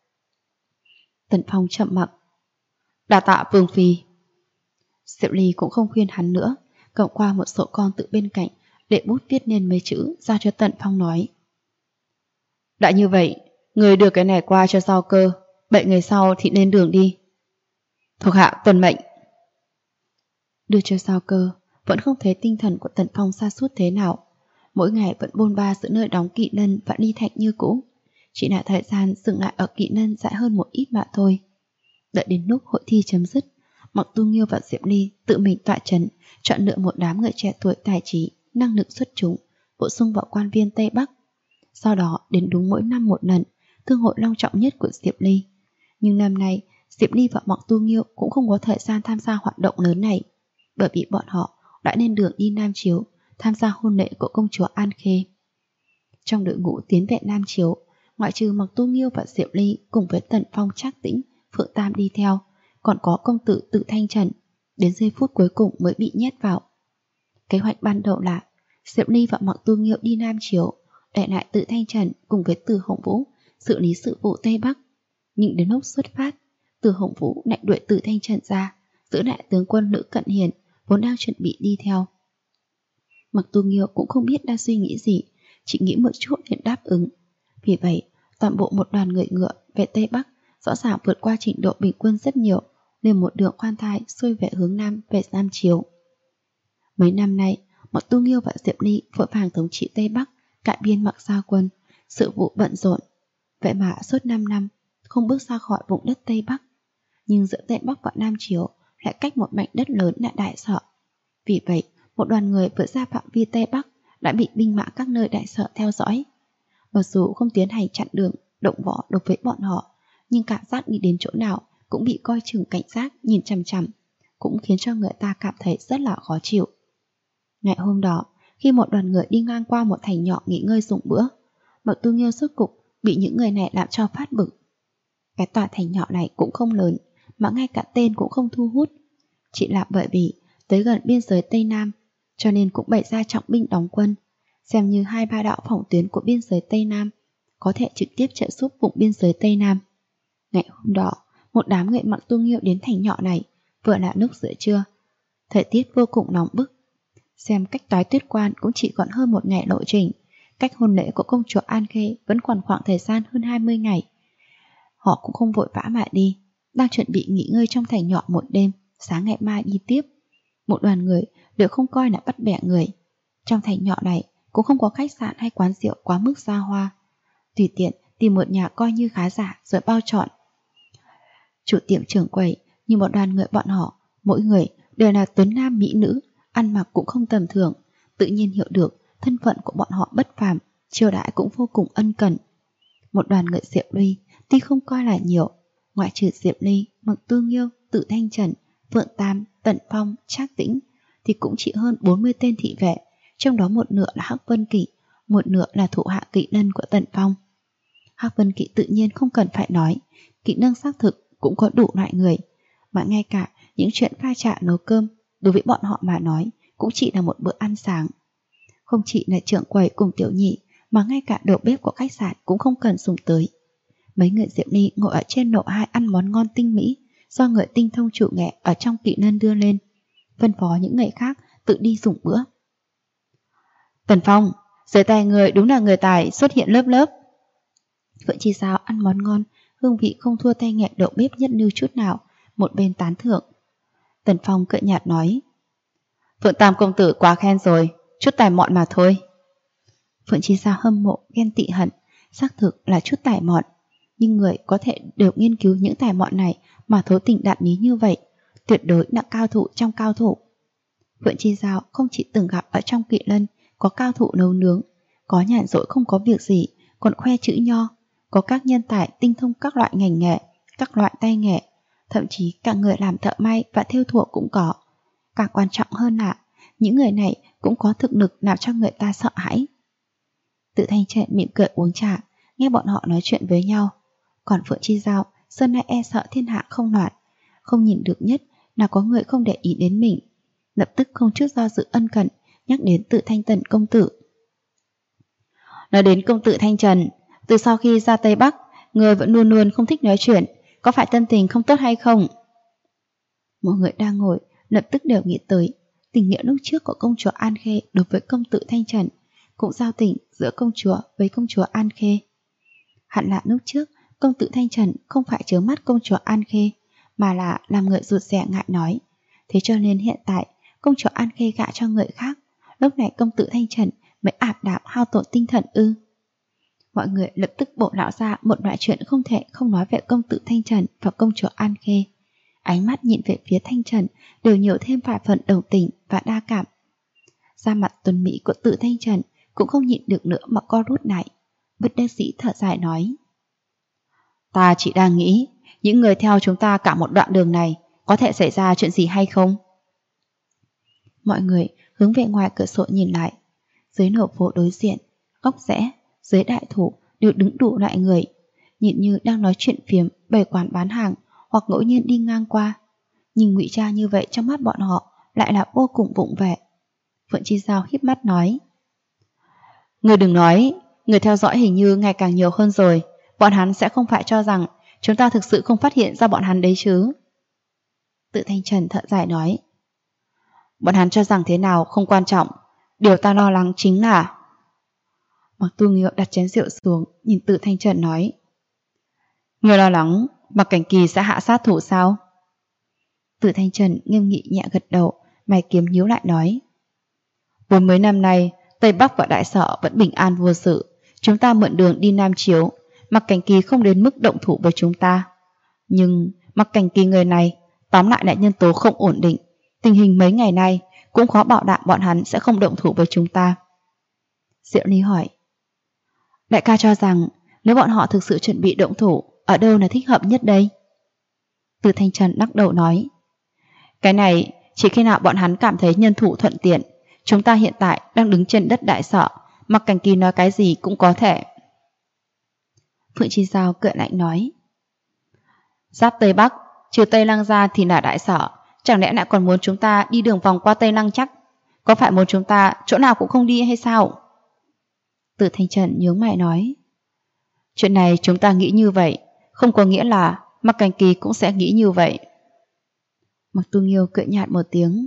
Tần Phong chậm mặc. Đa tạ Vương Phi. Diệu Ly cũng không khuyên hắn nữa, cộng qua một sổ con tự bên cạnh để bút viết nên mấy chữ ra cho Tần Phong nói. Đã như vậy, người đưa cái này qua cho Giao Cơ, 7 ngày sau thì lên đường đi. Thuộc hạ tuân mệnh. Đưa cho Giao Cơ, vẫn không thấy tinh thần của Tần Phong sa sút thế nào. Mỗi ngày vẫn bôn ba giữa nơi đóng Kỵ Nân và Ly Thạch như cũ. Chỉ là thời gian dừng lại ở Kỵ Nân dài hơn một ít mà thôi. Đợi đến lúc hội thi chấm dứt, Mặc Tu Nghiêu và Diệp Ly tự mình tọa trấn, chọn lựa một đám người trẻ tuổi tài trí, năng lực xuất chúng, bổ sung vào quan viên Tây Bắc. Sau đó đến đúng mỗi năm một lần, thương hội long trọng nhất của Diệp Ly. Nhưng năm nay, Diệp Ly và Mặc Tu Nghiêu cũng không có thời gian tham gia hoạt động lớn này, bởi vì bọn họ đã lên đường đi Nam Chiếu tham gia hôn lễ của công chúa An Khê. Trong đội ngũ tiến về Nam Chiếu, ngoại trừ Mặc Tu Nghiêu và Diệp Ly cùng với Tần Phong, Trác Tĩnh, Phượng Tam đi theo, còn có công tử Tự Thanh Trần, đến giây phút cuối cùng mới bị nhét vào. Kế hoạch ban đầu là Diệp Ly và Mặc Tu Nghiêu đi Nam Chiếu, để lại Tự Thanh Trần cùng với Từ Hồng Vũ xử lý sự vụ Tây Bắc. Nhưng đến lúc xuất phát, Từ Hồng Vũ lại đuổi Tự Thanh Trần ra, giữ lại tướng quân Lữ Cận Hiền vốn đang chuẩn bị đi theo. Mặc Tu Nghiêu cũng không biết đang suy nghĩ gì, chỉ nghĩ một chút liền đáp ứng. Vì vậy, toàn bộ một đoàn người ngựa về Tây Bắc rõ ràng vượt qua trình độ bình quân rất nhiều, nên một đường khoan thai xuôi về hướng Nam về Nam Chiếu. Mấy năm nay, Mặc Tu Nghiêu và Diệp Ly vội vàng thống trị Tây Bắc, cải biên Mặc Gia quân, sự vụ bận rộn. Vậy mà suốt 5 năm không bước ra khỏi vùng đất Tây Bắc. Nhưng giữa Tây Bắc và Nam Chiếu lại cách một mảnh đất lớn là Đại Sở. Vì vậy, một đoàn người vượt ra phạm vi Tây Bắc đã bị binh mã các nơi Đại Sở theo dõi. Mặc dù không tiến hành chặn đường, động võ đối với bọn họ, nhưng cảm giác đi đến chỗ nào cũng bị coi chừng cảnh giác nhìn chằm chằm, cũng khiến cho người ta cảm thấy rất là khó chịu. Ngày hôm đó, khi một đoàn người đi ngang qua một thành nhỏ nghỉ ngơi dùng bữa, Mặc Tu Nghiêu rốt cục bị những người này làm cho phát bực. Cái tòa thành nhỏ này cũng không lớn, mà ngay cả tên cũng không thu hút. Chỉ là bởi vì tới gần biên giới Tây Nam, cho nên cũng bày ra trọng binh đóng quân, xem như 2-3 đạo phòng tuyến của biên giới Tây Nam, có thể trực tiếp trợ giúp vùng biên giới Tây Nam. Ngày hôm đó, một đám người Mặc Tu Nghiêu đến thành nhỏ này, vừa là lúc giữa trưa. Thời tiết vô cùng nóng bức. Xem cách toái tuyết quan cũng chỉ còn hơn một ngày lộ trình, cách hôn lễ của công chúa An Khê vẫn còn khoảng thời gian hơn 20 ngày. Họ cũng không vội vã mà đi, đang chuẩn bị nghỉ ngơi trong thành nhỏ một đêm, sáng ngày mai đi tiếp. Một đoàn người đều không coi là bắt bẻ người. Trong thành nhỏ này cũng không có khách sạn hay quán rượu quá mức xa hoa. Tùy tiện tìm một nhà coi như khá giả rồi bao trọn. Chủ tiệm trưởng quầy như một đoàn người bọn họ, mỗi người đều là tuấn nam mỹ nữ, ăn mặc cũng không tầm thường, tự nhiên hiểu được thân phận của bọn họ bất phàm, chiêu đãi cũng vô cùng ân cần. Một đoàn người Diệp Ly tuy không coi là nhiều, ngoại trừ Diệp Ly, Mạc Tu Nghiêu, Tự Thanh Trần, Phượng Tam, Tần Phong, Trác Tĩnh thì cũng chỉ hơn 40 tên thị vệ, trong đó một nửa là Hắc Vân Kỵ, một nửa là thủ hạ kỵ lân của Tần Phong. Hắc Vân Kỵ tự nhiên không cần phải nói, kỵ nâng xác thực cũng có đủ loại người, mà ngay cả những chuyện pha trà nấu cơm đối với bọn họ mà nói cũng chỉ là một bữa ăn sáng. Không chỉ là trưởng quầy cùng tiểu nhị, mà ngay cả đầu bếp của khách sạn cũng không cần dùng tới. Mấy người Diệp Ly ngồi ở trên lầu 2 ăn món ngon tinh mỹ do người tinh thông chủ nghệ ở trong kỵ lân đưa lên, phân phó những người khác tự đi dùng bữa. Tần Phong, dưới tay người đúng là người tài xuất hiện lớp lớp. Phượng Chi Giao ăn món ngon, hương vị không thua tay nghề đầu bếp nhất lưu chút nào, một bên tán thưởng. Tần Phong cợt nhạt nói, Phượng Tam công tử quá khen rồi, chút tài mọn mà thôi. Phượng Chi Giao hâm mộ, ghen tị hận, xác thực là chút tài mọn, nhưng người có thể đều nghiên cứu những tài mọn này mà thố tình đạn ý như vậy, tuyệt đối là cao thủ trong cao thủ. Phượng Chi Giao không chỉ từng gặp ở trong kỵ lân có cao thủ nấu nướng, có nhàn rỗi không có việc gì còn khoe chữ nho, có các nhân tài tinh thông các loại ngành nghề, các loại tay nghề, thậm chí cả người làm thợ may và thêu thùa cũng có. Càng quan trọng hơn là những người này cũng có thực lực làm cho người ta sợ hãi. Tự Thanh Trần mỉm cười uống trà, nghe bọn họ nói chuyện với nhau. Còn Phượng Chi Giao xưa nay e sợ thiên hạ không loạn, không nhìn được nhất là có người không để ý đến mình, lập tức không chút do dự ân cần nhắc đến Tự Thanh Tần công tử. Nói đến công tử Thanh Trần, từ sau khi ra Tây Bắc, người vẫn luôn luôn không thích nói chuyện, có phải tâm tình không tốt hay không? Mọi người đang ngồi lập tức đều nghĩ tới tình nghĩa lúc trước của công chúa An Khê đối với công tử Thanh Trần, cũng giao tình giữa công chúa với công chúa An Khê. Hẳn là lúc trước công tử Thanh Trần không phải chớ mắt công chúa An Khê, mà là làm người rụt rè ngại nói. Thế cho nên hiện tại công chúa An Khê gả cho người khác, lúc này công tử Thanh Trần mới ảm đạm hao tổn tinh thần ư? Mọi người lập tức bổ lão ra một loại chuyện không thể không nói về công tử Thanh Trần và công chúa An Khê. Ánh mắt nhìn về phía Thanh Trần đều nhiều thêm vài phần đồng tình và đa cảm. Da mặt tuấn mỹ của Tự Thanh Trần cũng không nhịn được nữa mà co rút lại, bất đắc dĩ thở dài nói, ta chỉ đang nghĩ những người theo chúng ta cả một đoạn đường này có thể xảy ra chuyện gì hay không? Mọi người hướng về ngoài cửa sổ nhìn lại, dưới nổ phố đối diện, góc rẽ, dưới đại thụ đều đứng đủ loại người, nhìn như đang nói chuyện phiếm, bày quán bán hàng hoặc ngẫu nhiên đi ngang qua, nhưng ngụy trang như vậy trong mắt bọn họ lại là vô cùng vụng về. Phượng Chi Giao híp mắt nói, người đừng nói, người theo dõi hình như ngày càng nhiều hơn rồi, bọn hắn sẽ không phải cho rằng chúng ta thực sự không phát hiện ra bọn hắn đấy chứ? Tự Thanh Trần thở dài nói, bọn hắn cho rằng thế nào không quan trọng, điều ta lo lắng chính là... Mạc Tu Nghiêu đặt chén rượu xuống, nhìn Tự Thanh Trần nói, người lo lắng Mạc Cảnh Kỳ sẽ hạ sát thủ sao? Tự Thanh Trần nghiêm nghị nhẹ gật đầu, mày kiếm nhíu lại nói, 40 năm nay Tây Bắc và Đại Sở vẫn bình an vô sự, chúng ta mượn đường đi Nam Chiếu, Mạc Cảnh Kỳ không đến mức động thủ với chúng ta. Nhưng Mạc Cảnh Kỳ người này tóm lại là nhân tố không ổn định, tình hình mấy ngày nay cũng khó bảo đảm bọn hắn sẽ không động thủ với chúng ta. Diệu Ly hỏi, đại ca cho rằng nếu bọn họ thực sự chuẩn bị động thủ, ở đâu là thích hợp nhất đây? Từ Thanh Trần lắc đầu nói, cái này chỉ khi nào bọn hắn cảm thấy nhân thủ thuận tiện. Chúng ta hiện tại đang đứng trên đất Đại Sở, Mạc Cảnh Kỳ nói cái gì cũng có thể. Phượng Chi Giao cười lạnh nói, giáp Tây Bắc, trừ Tây Lăng ra thì là Đại Sở, chẳng lẽ lại còn muốn chúng ta đi đường vòng qua Tây Lăng chắc? Có phải muốn chúng ta chỗ nào cũng không đi hay sao? Từ Thanh Trần nhướng mày nói, chuyện này chúng ta nghĩ như vậy, không có nghĩa là Mạc Cảnh Kỳ cũng sẽ nghĩ như vậy. Mạc Tu Nghiêu cười nhạt một tiếng,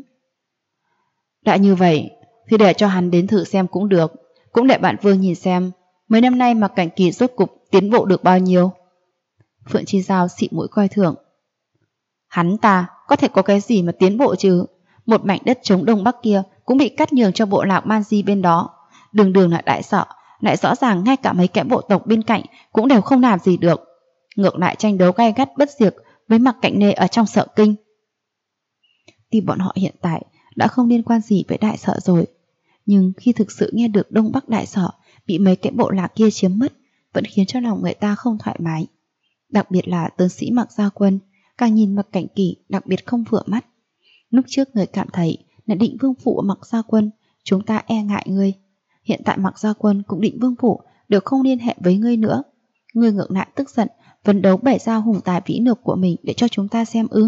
đã như vậy thì để cho hắn đến thử xem cũng được, cũng để bạn Vương nhìn xem mấy năm nay Mạc Cảnh Kỳ rốt cục tiến bộ được bao nhiêu. Phượng Chi Giao xị mũi coi thường, hắn ta có thể có cái gì mà tiến bộ chứ? Một mảnh đất trống Đông Bắc kia cũng bị cắt nhường cho bộ lạc Man Di bên đó, đường đường là đại sở, lại rõ ràng ngay cả mấy kẻ bộ tộc bên cạnh cũng đều không làm gì được. Ngược lại tranh đấu gay gắt bất diệt với Mạc Cảnh Nê ở trong Sở Kinh. Tuy bọn họ hiện tại đã không liên quan gì với đại sở rồi, nhưng khi thực sự nghe được Đông Bắc đại sở bị mấy kẻ bộ lạc kia chiếm mất, vẫn khiến cho lòng người ta không thoải mái. Đặc biệt là tướng sĩ Mạc Gia Quân, càng nhìn Mạc Cảnh Kỳ đặc biệt không vừa mắt. Lúc trước người cảm thấy là Định Vương Phủ Mạc Gia Quân, chúng ta e ngại ngươi. Hiện tại Mạc Gia Quân cũng Định Vương Phủ đều không liên hệ với ngươi nữa. Ngươi ngược lại tức giận, phấn đấu bày ra hùng tài vĩ lược của mình để cho chúng ta xem ư?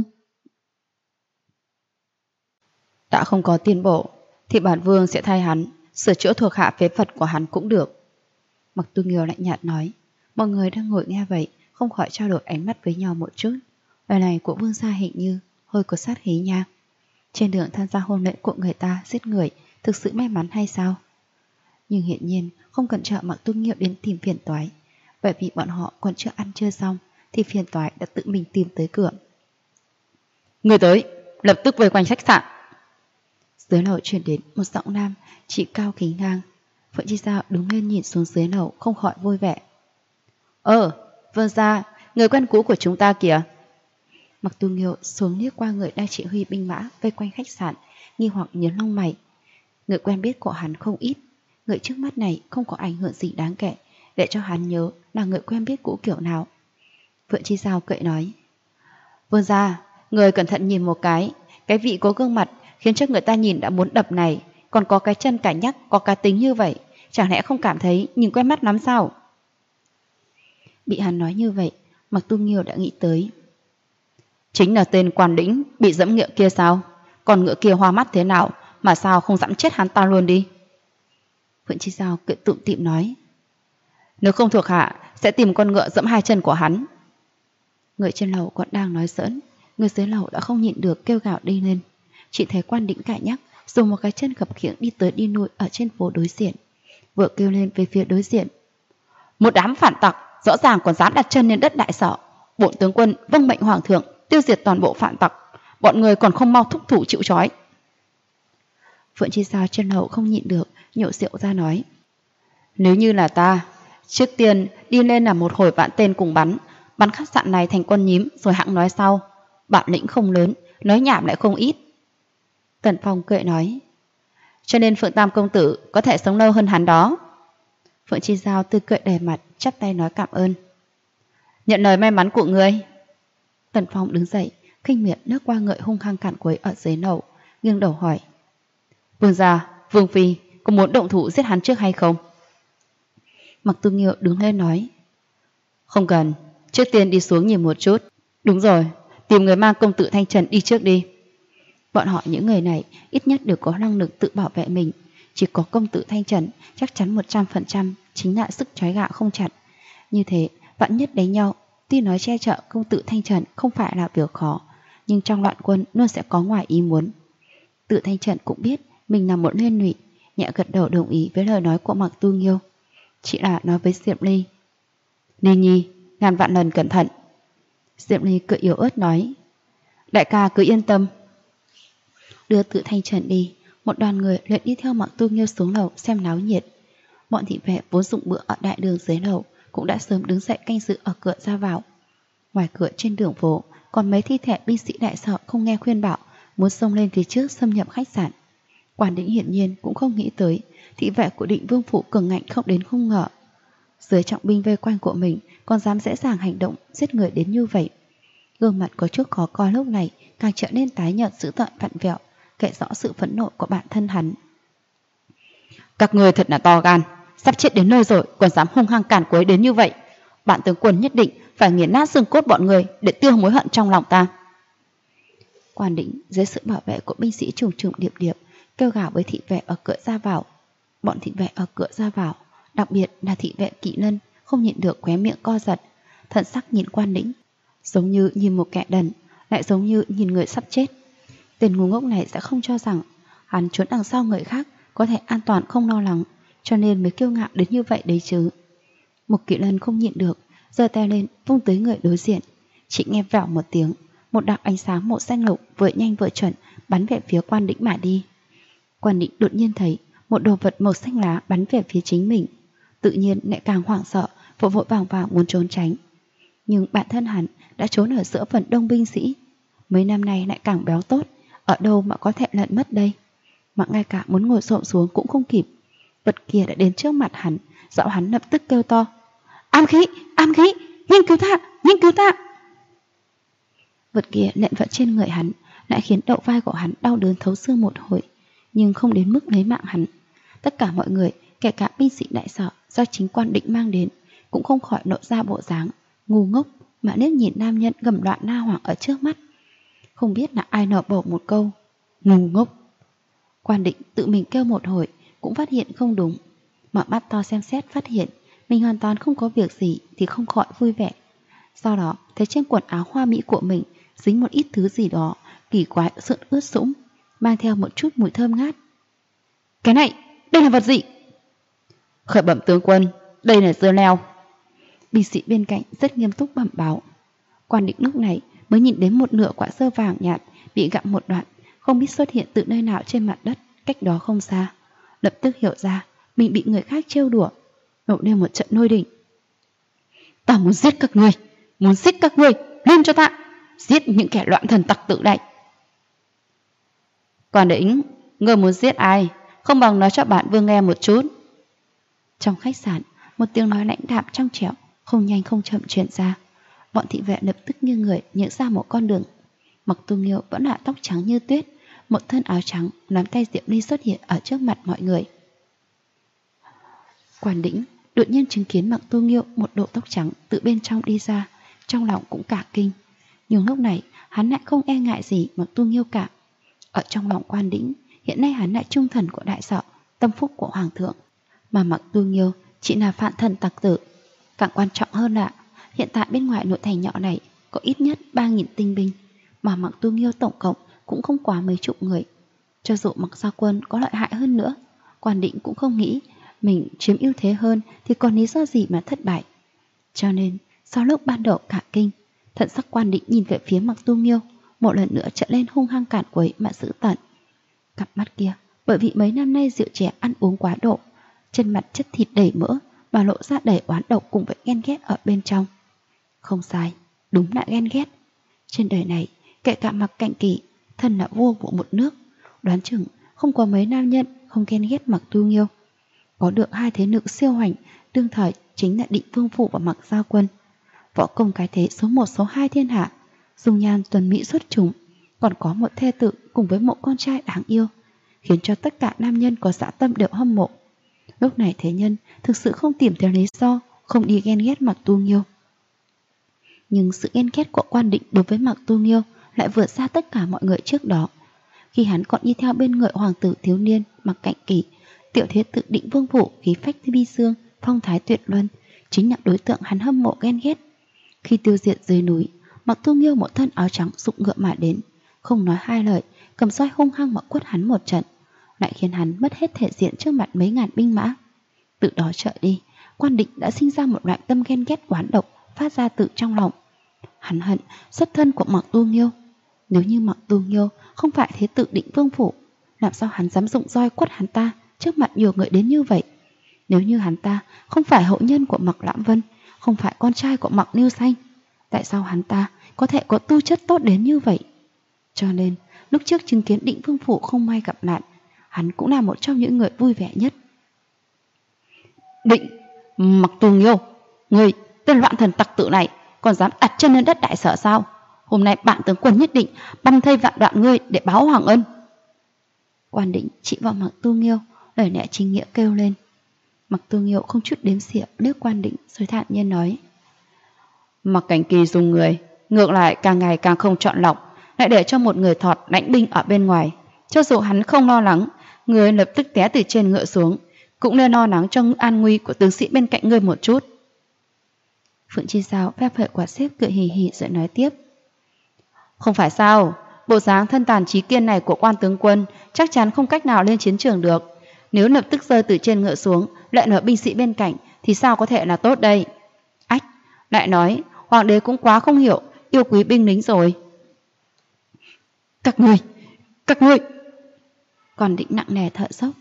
Đã không có tiến bộ, thì bản vương sẽ thay hắn, sửa chữa thuộc hạ phế vật của hắn cũng được. Mạc Tu Nghiêu lạnh nhạt nói. Mọi người đang ngồi nghe vậy, không khỏi trao đổi ánh mắt với nhau một chút. Lời này của vương gia hình như hơi có sát khí nha. Trên đường tham gia hôn lễ của người ta giết người, thực sự may mắn hay sao? Nhưng hiển nhiên không cần chờ Mạc Tu Nghiêu đến tìm phiền toái, bởi vì bọn họ còn chưa ăn chưa xong thì phiền toái đã tự mình tìm tới cửa. Người tới, lập tức vây quanh khách sạn. Dưới lầu truyền đến một giọng nam chỉ cao kính ngang. Phượng Chi Giao đứng lên nhìn xuống dưới lầu, không khỏi vui vẻ. Vương gia, người quen cũ của chúng ta kìa. Mạc Tu Nghiêu xuống liếc qua người đang chỉ huy binh mã vây quanh khách sạn, nghi hoặc nhớ lông mày. Người quen biết của hắn không ít, người trước mắt này không có ảnh hưởng gì đáng kể để cho hắn nhớ là người quen biết cũ kiểu nào. Phượng Chi Giao cười nói. Vương gia, người cẩn thận nhìn một cái vị có gương mặt khiến cho người ta nhìn đã muốn đập này, còn có cái chân cả nhắc, có cá tính như vậy, chẳng lẽ không cảm thấy nhìn quen mắt lắm sao? Bị hắn nói như vậy, Mạc Tu Nghiêu đã nghĩ tới. Chính là tên quan lĩnh bị dẫm ngựa kia sao? Còn ngựa kia hoa mắt thế nào mà sao không dẫm chết hắn ta luôn đi? Phượng Chi Giao cười tủm tỉm nói. Nếu không thuộc hạ sẽ tìm con ngựa dẫm hai chân của hắn. Người trên lầu còn đang nói giỡn, người dưới lầu đã không nhịn được kêu gào đi lên. Chỉ thấy quan lĩnh cải nhắc dùng một cái chân khập khiễng đi tới đi lui ở trên phố đối diện, vừa kêu lên về phía đối diện. Một đám phản tặc rõ ràng còn dám đặt chân lên đất đại sở. Bổn tướng quân vâng mệnh hoàng thượng tiêu diệt toàn bộ phản tặc, bọn người còn không mau thúc thủ chịu trói. Phượng Chi Giao trên lầu không nhịn được nhổ rượu ra nói. Nếu như là ta, trước tiên đi lên là một hồi vạn tên cùng bắn khách sạn này thành con nhím rồi hẵng nói sau. Bản lĩnh không lớn, nói nhảm lại không ít. Tần Phong cười nói. Cho nên Phượng Tam công tử có thể sống lâu hơn hắn đó. Phượng Chi Giao tươi cười đầy mặt, chắp tay nói cảm ơn. Nhận lời may mắn của ngươi. Tần Phong đứng dậy, khinh miệt lướt qua người hung hăng cản quấy ở dưới lầu, nghiêng đầu hỏi. Vương gia, Vương phi có muốn động thủ giết hắn trước hay không? Mạc Tu Nghiêu đứng lên nói. Không cần, trước tiên đi xuống nhìn một chút. Đúng rồi, tìm người mang công tử Thanh Trần đi trước đi. Bọn họ những người này ít nhất đều có năng lực tự bảo vệ mình. Chỉ có công tử Thanh Trần chắc chắn 100% chính là sức trói gà không chặt. Như thế, vạn nhất đánh nhau, tuy nói che chở công tử Thanh Trần không phải là việc khó, nhưng trong loạn quân luôn sẽ có ngoài ý muốn. Tự Thanh Trần cũng biết mình là một liên lụy, nhẹ gật đầu đồng ý với lời nói của Mạc Tu Nghiêu. Chỉ là nói với Diệp Ly. Ly Nhi, ngàn vạn lần cẩn thận. Diệp Ly cười yếu ớt nói. Đại ca cứ yên tâm. Đưa Tự Thanh Trần đi, một đoàn người lại đi theo Mạc Tu Nghiêu xuống lầu xem náo nhiệt. Bọn thị vệ vốn dụng bữa ở đại đường dưới lầu cũng đã sớm đứng dậy canh giữ ở cửa ra vào. Ngoài cửa trên đường phố còn mấy thi thể binh sĩ đại sở không nghe khuyên bảo, muốn xông lên phía trước xâm nhập khách sạn. Quản lĩnh hiển nhiên cũng không nghĩ tới thị vệ của Định Vương phủ cường ngạnh không đến không ngờ. Dưới trọng binh vây quanh của mình còn dám dễ dàng hành động giết người đến như vậy. Gương mặt có chút khó coi lúc này càng trở nên tái nhợt dữ tợn vặn vẹo, kể rõ sự phẫn nộ của bản thân hắn. Các người thật là to gan, sắp chết đến nơi rồi còn dám hung hăng cản quấy đến như vậy. Bản tướng quân nhất định phải nghiền nát xương cốt bọn người để tiêu mối hận trong lòng ta. Quan lĩnh dưới sự bảo vệ của binh sĩ trùng trùng điệp điệp kêu gào với thị vệ ở cửa ra vào. Bọn thị vệ ở cửa ra vào, đặc biệt là thị vệ Kỵ Lân, không nhịn được khóe miệng co giật, thần sắc nhìn quan lĩnh, giống như nhìn một kẻ đần, lại giống như nhìn người sắp chết. Tên ngu ngốc này sẽ không cho rằng hắn trốn đằng sau người khác có thể an toàn không lo lắng, cho nên mới kiêu ngạo đến như vậy đấy chứ. Một Kỵ Lân không nhịn được, giơ tay lên vung tới người đối diện. Chỉ nghe vèo một tiếng, một đạo ánh sáng màu xanh lục vừa nhanh vừa chuẩn bắn về phía quan lĩnh mà đi. Quan lĩnh đột nhiên thấy một đồ vật màu xanh lá bắn về phía chính mình. Tự nhiên lại càng hoảng sợ, vội vội vàng vàng muốn trốn tránh. Nhưng bản thân hắn đã trốn ở giữa phần đông binh sĩ. Mấy năm nay lại càng béo tốt, ở đâu mà có thể lẫn mất đây. Mà ngay cả muốn ngồi xổm xuống cũng không kịp. Vật kia đã đến trước mặt hắn, giọng hắn lập tức kêu to: Ám khí! Ám khí! Nhanh cứu ta! Nhanh cứu ta! Vật kia nện vào trên người hắn, lại khiến đầu vai của hắn đau đớn thấu xương một hồi, nhưng không đến mức lấy mạng hắn. Tất cả mọi người, kể cả binh sĩ đại sở do chính Quan Định mang đến, cũng không khỏi nộ ra bộ dáng ngu ngốc mà liếc nhìn nam nhân gầm loạn la hoảng ở trước mắt. Không biết là ai nở bổ một câu ngu ngốc. Quan Định tự mình kêu một hồi, cũng phát hiện không đúng. Mở mắt to xem xét phát hiện mình hoàn toàn không có việc gì thì không khỏi vui vẻ. Sau đó thấy trên quần áo hoa mỹ của mình dính một ít thứ gì đó kỳ quái sượn ướt sũng, mang theo một chút mùi thơm ngát. Cái này, đây là vật gì? Khởi bẩm tướng quân, đây là dưa leo. Binh sĩ bên cạnh rất nghiêm túc bẩm báo. Quan Định lúc này mới nhìn đến một nửa quả dưa vàng nhạt bị gặm một đoạn, không biết xuất hiện từ nơi nào trên mặt đất cách đó không xa. Lập tức hiểu ra mình bị người khác trêu đùa, nổi lên một trận nôi đỉnh. Ta muốn giết các ngươi, muốn giết các ngươi, lên cho ta, giết những kẻ loạn thần tặc tử này. Quan Định, ngươi muốn giết ai? Không bằng nói cho bản vương nghe một chút. Trong khách sạn, một tiếng nói lãnh đạm trong trẻo, không nhanh không chậm truyền ra. Bọn thị vệ lập tức như người nhận ra một con đường. Mặc Tu Nghiêu vẫn là tóc trắng như tuyết, một thân áo trắng, nắm tay Diệm Ly xuất hiện ở trước mặt mọi người. Quan Định đột nhiên chứng kiến Mặc Tu Nghiêu một độ tóc trắng từ bên trong đi ra, trong lòng cũng cả kinh. Nhưng lúc này hắn lại không e ngại gì Mặc Tu Nghiêu cả. Ở trong lòng Quan Định, hiện nay hắn lại trung thần của đại sở, tâm phúc của hoàng thượng, mà Mặc Tu Nghiêu chỉ là phản thần tặc tử. Càng quan trọng hơn là hiện tại bên ngoài nội thành nhỏ này có ít nhất 3.000 tinh binh, mà Mặc Tu Nghiêu tổng cộng cũng không quá mấy chục người. Cho dù Mặc Gia Quân có lợi hại hơn nữa, Quan Định cũng không nghĩ mình chiếm ưu thế hơn thì còn lý do gì mà thất bại. Cho nên sau lúc ban đầu cả kinh, thần sắc Quan Định nhìn về phía Mặc Tu Nghiêu, một lần nữa trở lên hung hăng cản quấy mà dữ tợn. Cặp mắt kia bởi vì mấy năm nay rượu chè ăn uống quá độ, trên mặt chất thịt đầy mỡ và lộ ra đầy oán độc cùng với ghen ghét ở bên trong. Không sai, đúng là ghen ghét. Trên đời này, kể cả Mặc Cảnh Kỳ, thân là vua của một nước, đoán chừng không có mấy nam nhân không ghen ghét Mặc Tu Nghiêu. Có được hai thế lực siêu hoành, đương thời chính là Định Vương Phủ và Mặc Gia Quân, võ công cái thế số 1 số 2 thiên hạ, dung nhan tuần mỹ xuất chúng, còn có một thê tử cùng với một con trai đáng yêu, khiến cho tất cả nam nhân có dã tâm đều hâm mộ. Lúc này thế nhân thực sự không tìm thấy lý do không đi ghen ghét Mặc Tu Nghiêu. Nhưng sự ghen ghét của Quan Định đối với Mặc Tu Nghiêu lại vượt xa tất cả mọi người trước đó. Khi hắn còn đi theo bên người hoàng tử thiếu niên Mặc Cảnh Kỳ, tiểu thế tử Định Vương Phủ khí phách bi dương, phong thái tuyệt luân, chính là đối tượng hắn hâm mộ ghen ghét. Khi tiêu diệt dưới núi, Mặc Tu Nghiêu một thân áo trắng rụng ngựa mà đến, không nói hai lời, cầm roi hung hăng mà quất hắn một trận, lại khiến hắn mất hết thể diện trước mặt mấy ngàn binh mã. Từ đó trở đi, Quan Định đã sinh ra một loại tâm ghen ghét oán độc phát ra từ trong lòng. Hắn hận xuất thân của Mặc Tu Nghiêu. Nếu như Mặc Tu Nghiêu không phải thế tử Định Vương Phủ, làm sao hắn dám dụng roi quất hắn ta trước mặt nhiều người đến như vậy? Nếu như hắn ta không phải hậu nhân của Mặc Lãm Vân, không phải con trai của Mặc Nưu Xanh, tại sao hắn ta có thể có tư chất tốt đến như vậy? Cho nên lúc trước chứng kiến Định Vương Phủ không may gặp nạn, hắn cũng là một trong những người vui vẻ nhất. Định, Mặc Tu Nghiêu, người tên loạn thần tặc tử này còn dám đặt chân lên đất đại sở sao? Hôm nay bản tướng quân nhất định băm thây vạn đoạn ngươi để báo hoàng ân. Quan Định chỉ vào Mặc Tu Nghiêu, lời lẽ chính nghĩa kêu lên. Mặc Tu Nghiêu không chút đếm xỉa liếc Quan Định rồi thản nhiên nói: Mặc Cảnh Kỳ dùng người, ngược lại càng ngày càng không chọn lọc, lại để cho một người thọt lãnh binh ở bên ngoài. Cho dù hắn không lo lắng người lập tức té từ trên ngựa xuống, cũng nên lo lắng cho an nguy của tướng sĩ bên cạnh ngươi một chút. Phượng Chi Giao phe phẩy quả xếp cười hì hì rồi nói tiếp: Không phải sao, bộ dáng thân tàn trí kiên này của Quan tướng quân chắc chắn không cách nào lên chiến trường được. Nếu lập tức rơi từ trên ngựa xuống, lại ở binh sĩ bên cạnh thì sao có thể là tốt đây? Ách, lại nói hoàng đế cũng quá không hiểu yêu quý binh lính rồi. Các ngươi! Còn Định nặng nề thở dốc,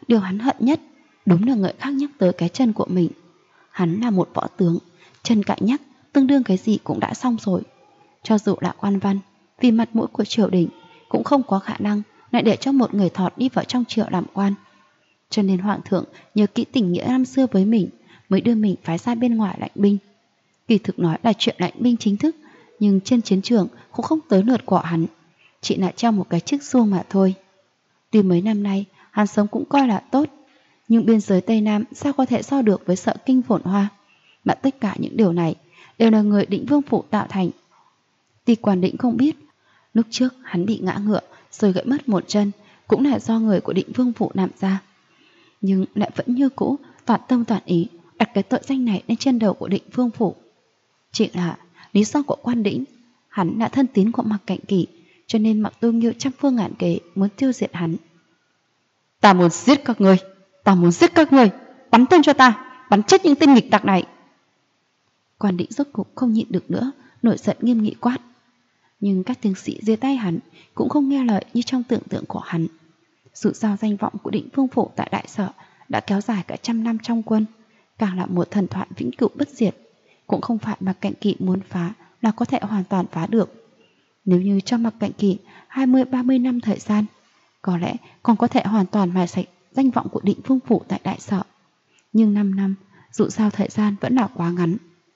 Điều hắn hận nhất đúng là người khác nhắc tới cái chân của mình. Hắn là một võ tướng, chân cãi nhắc tương đương cái gì cũng đã xong rồi. Cho dù là quan văn, vì mặt mũi của triều đình cũng không có khả năng lại để cho một người thọt đi vào trong triều làm quan. Cho nên hoàng thượng nhớ kỹ tình nghĩa năm xưa với mình, mới đưa mình phái ra bên ngoài lãnh binh. Kỳ thực nói là chuyện lãnh binh chính thức, nhưng trên chiến trường cũng không tới lượt của hắn, chỉ là treo một cái chức xuông mà thôi. Tuy mấy năm nay hắn sống cũng coi là tốt, nhưng biên giới Tây Nam sao có thể so được với Sở Kinh phồn hoa, mà tất cả những điều này đều là người Định Vương Phủ tạo thành. Tuy Quan Định không biết, lúc trước hắn bị ngã ngựa rồi gãy mất một chân cũng là do người của Định Vương Phủ làm ra, nhưng lại vẫn như cũ toàn tâm toàn ý đặt cái tội danh này lên trên đầu của Định Vương Phủ. Chỉ là lý do của Quan Định, hắn là thân tín của Mạc Cảnh Kỷ, cho nên Mạc Tu Nghiêu trăm phương ngàn kế muốn tiêu diệt hắn. Ta muốn giết các ngươi, ta muốn giết các ngươi, bắn tên cho ta, bắn chết những tên nghịch tặc này. Quan Định rốt cục không nhịn được nữa, nổi giận nghiêm nghị quát. Nhưng các tướng sĩ dưới tay hắn cũng không nghe lời như trong tưởng tượng của hắn. Sự sao danh vọng của Định Vương Phủ tại Đại Sở đã kéo dài cả trăm năm trong quân, càng là một thần thoại vĩnh cửu bất diệt, cũng không phải Mạc Cảnh Kỷ muốn phá là có thể hoàn toàn phá được. Nếu như cho Mạc Cảnh Kỷ 20-30 năm thời gian, có lẽ còn có thể hoàn toàn mài sạch danh vọng của Định Vương Phủ tại Đại Sở. Nhưng 5 năm, dù sao thời gian vẫn là quá ngắn.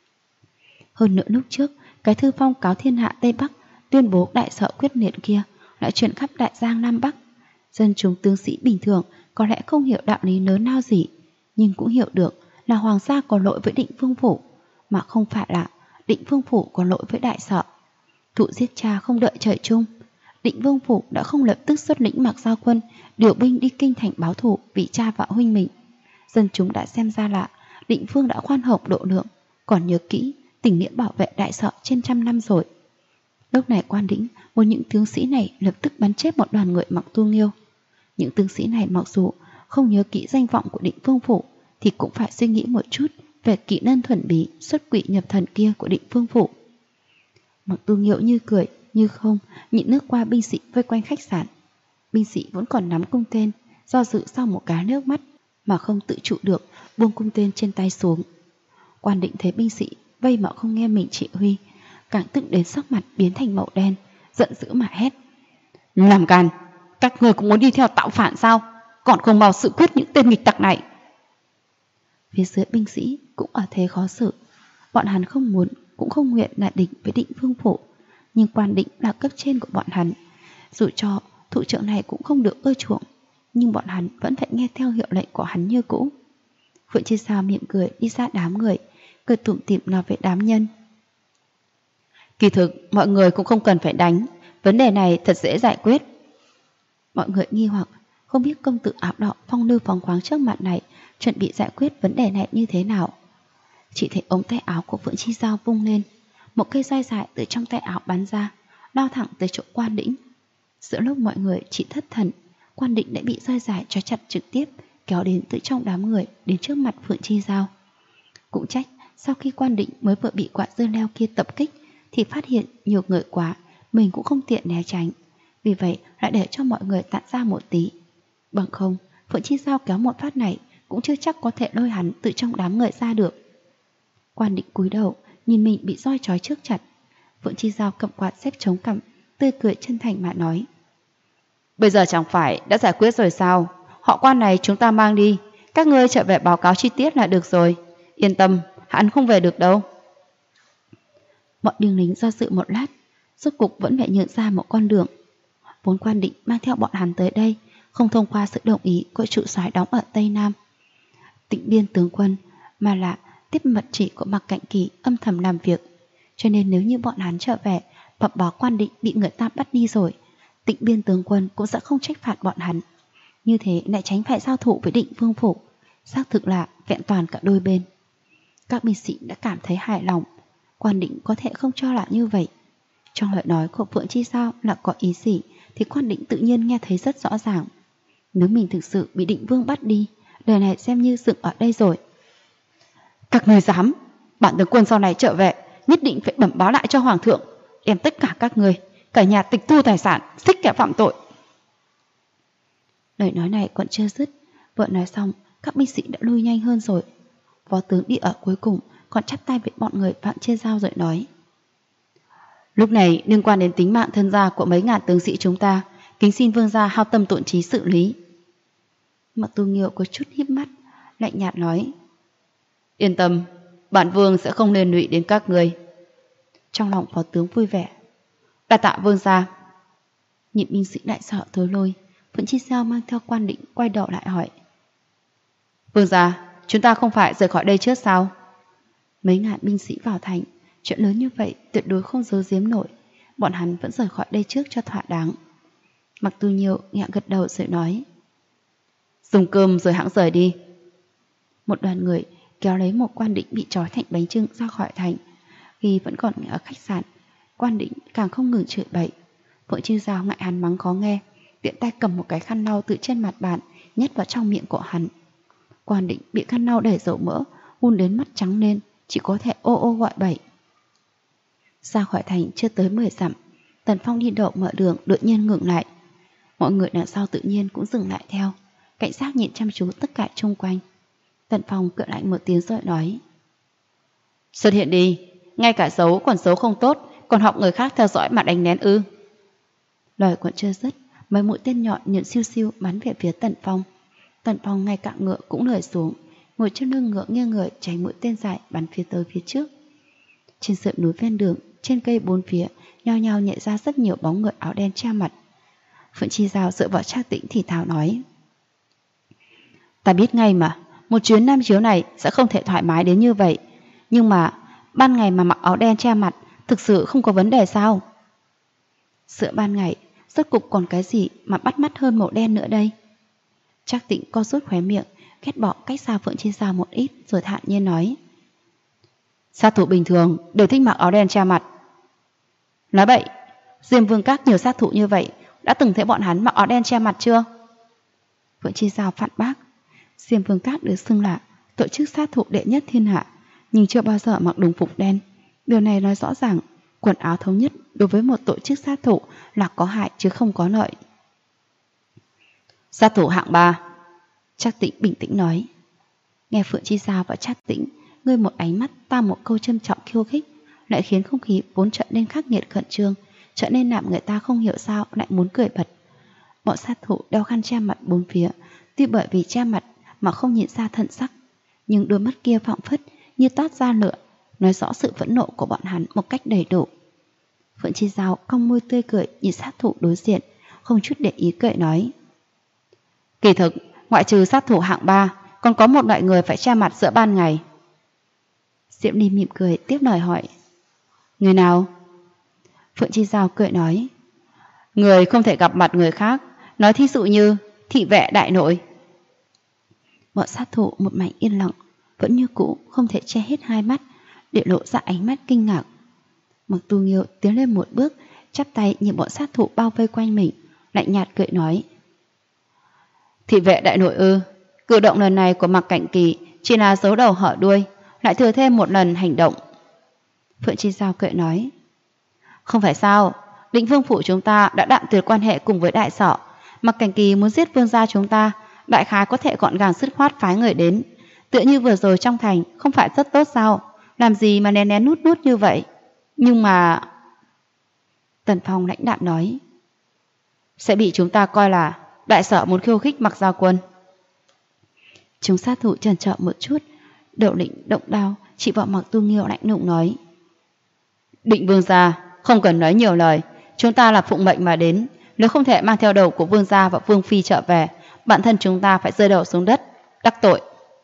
Hơn nữa lúc trước, cái thư phong cáo thiên hạ Tây Bắc tuyên bố Đại Sở quyết liệt kia đã truyền khắp Đại Giang Nam Bắc. Dân chúng tướng sĩ bình thường có lẽ không hiểu đạo lý lớn lao gì, nhưng cũng hiểu được là hoàng gia có lỗi với Định Vương Phủ, mà không phải là Định Vương Phủ có lỗi với Đại Sở. Thụ giết cha không đợi trời chung, Định Vương Phủ đã không lập tức xuất lĩnh Mạc Giao Quân điều binh đi kinh thành báo thù vì cha và huynh mình. Dân chúng đã xem ra là Định Vương đã khoan hồng độ lượng, còn nhớ kỹ tình nghĩa bảo vệ Đại Sở trên trăm năm rồi. Lúc này Quan Định muốn những tướng sĩ này lập tức bắn chết một đoàn người Mạc Tu Nghiêu. Những tướng sĩ này mặc dù không nhớ kỹ danh vọng của Định Vương Phủ thì cũng phải suy nghĩ một chút về kỹ năng thuần bí xuất quỷ nhập thần kia của Định Vương Phủ. Mạc Tu Nghiêu như cười như không nhịn nước qua binh sĩ vây quanh khách sạn. Binh sĩ vẫn còn nắm cung tên, do dự sau một cái nước mắt mà không tự trụ được buông cung tên trên tay xuống. Quan Định thấy binh sĩ vây mà không nghe mình chỉ huy, càng tức đến sắc mặt biến thành màu đen, giận dữ mà hét: làm gan, các người cũng muốn đi theo tạo phản sao? Còn không mau xử quyết những tên nghịch tặc này. Phía dưới binh sĩ cũng ở thế khó xử. Bọn hắn không muốn cũng không nguyện là địch với Định Vương Phủ, nhưng Quan Định là cấp trên của bọn hắn. Dù cho thủ trưởng này cũng không được ưa chuộng, nhưng bọn hắn vẫn phải nghe theo hiệu lệnh của hắn như cũ. Phượng Chi Sao mỉm cười đi ra đám người, cười tủm tỉm nói với đám nhân: kỳ thực mọi người cũng không cần phải đánh, vấn đề này thật dễ giải quyết. Mọi người nghi hoặc không biết công tử áo đỏ phong lưu phóng khoáng trước mặt này chuẩn bị giải quyết vấn đề này như thế nào. Chỉ thấy ống tay áo của Phượng Chi Giao vung lên, một cây roi dài từ trong tay áo bắn ra, lao thẳng tới chỗ Quan Định. Giữa lúc mọi người chỉ thất thần, Quan Định đã bị roi dài trói chặt trực tiếp, kéo đến từ trong đám người đến trước mặt Phượng Chi Giao. Cũng trách sau khi Quan Định mới vừa bị quả dưa leo kia tập kích thì phát hiện nhiều người quá, mình cũng không tiện né tránh, vì vậy lại để cho mọi người tản ra một tí. Bằng không, Phượng Chi Giao kéo một phát này cũng chưa chắc có thể lôi hắn từ trong đám người ra được. Quan Định cúi đầu nhìn mình bị roi trói trước chặt. Phượng Chi Giao cầm quạt xếp chống cằm, tươi cười chân thành mà nói: bây giờ chẳng phải đã giải quyết rồi sao? Họ Quan này chúng ta mang đi, các ngươi trở về báo cáo chi tiết là được rồi. Yên tâm, hắn không về được đâu. Bọn binh lính do dự một lát, rốt cục vẫn phải nhận ra một con đường. Vốn Quan Định mang theo bọn hắn tới đây không thông qua sự đồng ý của trụ soái đóng ở Tây Nam Tịnh Biên tướng quân, mà là tiếp mật chỉ của Mạc Cảnh Kỳ âm thầm làm việc. Cho nên nếu như bọn hắn trở về bẩm báo Quan Định bị người ta bắt đi rồi, Tịnh Biên tướng quân cũng sẽ không trách phạt bọn hắn. Như thế lại tránh phải giao thủ với Định Vương Phủ, xác thực là vẹn toàn cả đôi bên. Các binh sĩ đã cảm thấy hài lòng. Quan Định có thể không cho là như vậy. Trong lời nói của Phượng Chi Sao là có ý gì thì Quan Định tự nhiên nghe thấy rất rõ ràng. Nếu mình thực sự bị Định Vương bắt đi, đời này xem như dựng ở đây rồi. Các người dám, bản tướng quân sau này trở về nhất định phải bẩm báo lại cho hoàng thượng, đem tất cả các người, cả nhà tịch thu tài sản, xích kẻ phạm tội. Lời nói này còn chưa dứt, Vừa nói xong, các binh sĩ đã lui nhanh hơn rồi. Phó tướng đi ở cuối cùng còn chắp tay với bọn người vạn trên dao rồi nói: Lúc này liên quan đến tính mạng thân gia của mấy ngàn tướng sĩ chúng ta, kính xin vương gia hao tâm tổn trí xử lý. Mặc Tu Nghiêu có chút híp mắt, lạnh nhạt nói: Yên tâm, bản vương sẽ không liên lụy đến các người. Trong lòng phó tướng vui vẻ: Đa tạ vương gia. Nhị binh sĩ đại sợ thối lui. Phượng Chi Sao mang theo Quan Định quay đầu lại hỏi: Vương gia, chúng ta không phải rời khỏi đây trước sao? Mấy ngàn binh sĩ vào thành, chuyện lớn như vậy tuyệt đối không giấu giếm nổi. Bọn hắn vẫn rời khỏi đây trước cho thỏa đáng. Mặc Tu Nghiêu nhẹ gật đầu rồi nói: Dùng cơm rồi hãng rời đi. Một đoàn người kéo lấy một Quan Định bị trói thành bánh chưng ra khỏi thành. Khi vẫn còn ở khách sạn, Quan Định càng không ngừng chửi bậy. Phượng Chi Giao ngại hắn mắng khó nghe, tiện tay cầm một cái khăn lau từ trên mặt bàn nhét vào trong miệng của hắn. Quan Định bị khăn lau đầy dầu mỡ, hun đến mắt trắng lên, chỉ có thể ô ô gọi bậy. Ra khỏi thành chưa tới 10 dặm, Tần Phong đi đậu mở đường đột nhiên ngừng lại. Mọi người đằng sau tự nhiên cũng dừng lại theo, cảnh giác nhìn chăm chú tất cả xung quanh. Tần Phong cười lạnh một tiếng rồi nói: Xuất hiện đi, ngay cả xấu còn xấu không tốt, còn học người khác theo dõi mà đánh nén ư? Lời còn chưa dứt, mấy mũi tên nhọn nhận siêu siêu bắn về phía Tần Phong. Tần Phong ngay cả ngựa cũng lười xuống, ngồi trên lưng ngựa nghiêng người tránh mũi tên dài bắn phía tới phía trước. Trên sườn núi ven đường, trên cây bốn phía nhao nhao nhảy ra rất nhiều bóng người áo đen che mặt. Phượng Chi Giao dựa vào Trác Tĩnh thì thào nói: Ta biết ngay mà, một chuyến Nam Chiếu này sẽ không thể thoải mái đến như vậy. Nhưng mà ban ngày mà mặc áo đen che mặt thực sự không có vấn đề sao? Giữa ban ngày, rốt cục còn cái gì mà bắt mắt hơn màu đen nữa đây? Trác Tĩnh co rút khóe miệng, ghét bỏ cách xa Phượng Chi Giao một ít rồi thản nhiên nói: Sát thủ bình thường đều thích mặc áo đen che mặt. Nói bậy, Diêm Vương Các nhiều sát thủ như vậy, đã từng thấy bọn hắn mặc áo đen che mặt chưa? Phượng Chi Giao phản bác: Diêm Vương Các được xưng là tổ chức sát thủ đệ nhất thiên hạ, nhưng chưa bao giờ mặc đồng phục đen. Điều này nói rõ ràng quần áo thống nhất đối với một tổ chức sát thủ là có hại chứ không có lợi. Sát thủ hạng 3, Trác Tĩnh bình tĩnh nói. Nghe Phượng Chi Giao và Trác Tĩnh ngươi một ánh mắt ta một câu châm trọng khiêu khích, lại khiến không khí vốn trở nên khắc nghiệt khẩn trương, trở nên làm người ta không hiểu sao lại muốn cười bật. Bọn sát thủ đeo khăn che mặt bốn phía, tuy bởi vì che mặt mà không nhìn ra thần sắc, nhưng đôi mắt kia phảng phất như toát ra lửa, nói rõ sự phẫn nộ của bọn hắn một cách đầy đủ. Phượng Chi Giao cong môi tươi cười nhìn sát thủ đối diện, không chút để ý cười nói: Kỳ thực, ngoại trừ sát thủ hạng 3, còn có một loại người phải che mặt giữa ban ngày. Diễm Ly mỉm cười tiếp lời hỏi: Người nào? Phượng Chi Giao cười nói: Người không thể gặp mặt người khác, nói thí dụ như thị vệ đại nội. Bọn sát thủ một mảnh yên lặng, vẫn như cũ không thể che hết hai mắt, để lộ ra ánh mắt kinh ngạc. Mặc Tu Nghiêu tiến lên một bước, chắp tay nhìn bọn sát thủ bao vây quanh mình, lạnh nhạt cười nói: Thị vệ đại nội ư? Cử động lần này của Mạc Cảnh Kỳ chỉ là giấu đầu hở đuôi, lại thừa thêm một lần hành động. Phượng Chi Giao cười nói: Không phải sao, Định Vương phủ chúng ta đã đoạn tuyệt quan hệ cùng với đại sọ. Mạc Cảnh Kỳ muốn giết vương gia chúng ta, đại khái có thể gọn gàng dứt khoát phái người đến. Tựa như vừa rồi trong thành, không phải rất tốt sao? Làm gì mà nén nén nút nút như vậy? Nhưng mà... Tần Phong lãnh đạm nói: Sẽ bị chúng ta coi là đại sở muốn khiêu khích Mặc Gia Quân. Chúng sát thủ chần chờ một chút, Đậu Lĩnh động đao chỉ vào Mặc Tu Nghiêu lạnh lùng nói: Định vương gia, không cần nói nhiều lời, chúng ta là phụng mệnh mà đến, nếu không thể mang theo đầu của vương gia và vương phi trở về, bản thân chúng ta phải rơi đầu xuống đất, đắc tội.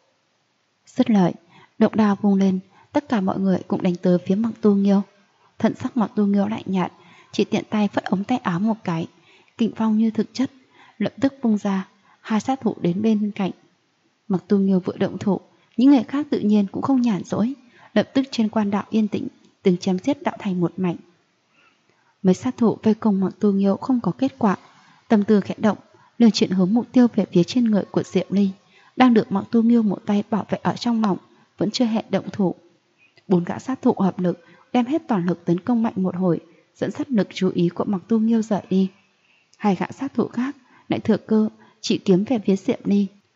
Dứt lời, động đao vung lên, tất cả mọi người cũng đánh tới phía Mặc Tu Nghiêu. Thần sắc Mặc Tu Nghiêu lạnh nhạt, chỉ tiện tay phất ống tay áo một cái, kình phong như thực chất, lập tức vung ra, hai sát thủ đến bên cạnh. Mặc Tu Nghiêu vừa động thủ, những người khác tự nhiên cũng không nhàn rỗi, lập tức trên quan đạo yên tĩnh, từng chém giết tạo thành một mảnh. Mấy sát thủ vây công Mặc Tu Nghiêu không có kết quả, tâm tư khẽ động, liền chuyển hướng mục tiêu về phía trên người của Diệm Ly, đang được Mặc Tu Nghiêu một tay bảo vệ ở trong lòng, vẫn chưa hẹn động thủ. 4 gã sát thủ hợp lực đem hết toàn lực tấn công mạnh một hồi, dẫn dắt lực chú ý của Mặc Tu Nghiêu rời đi. 2 gã sát thủ khác lại thừa cơ chỉ kiếm về phía Diệm Ly.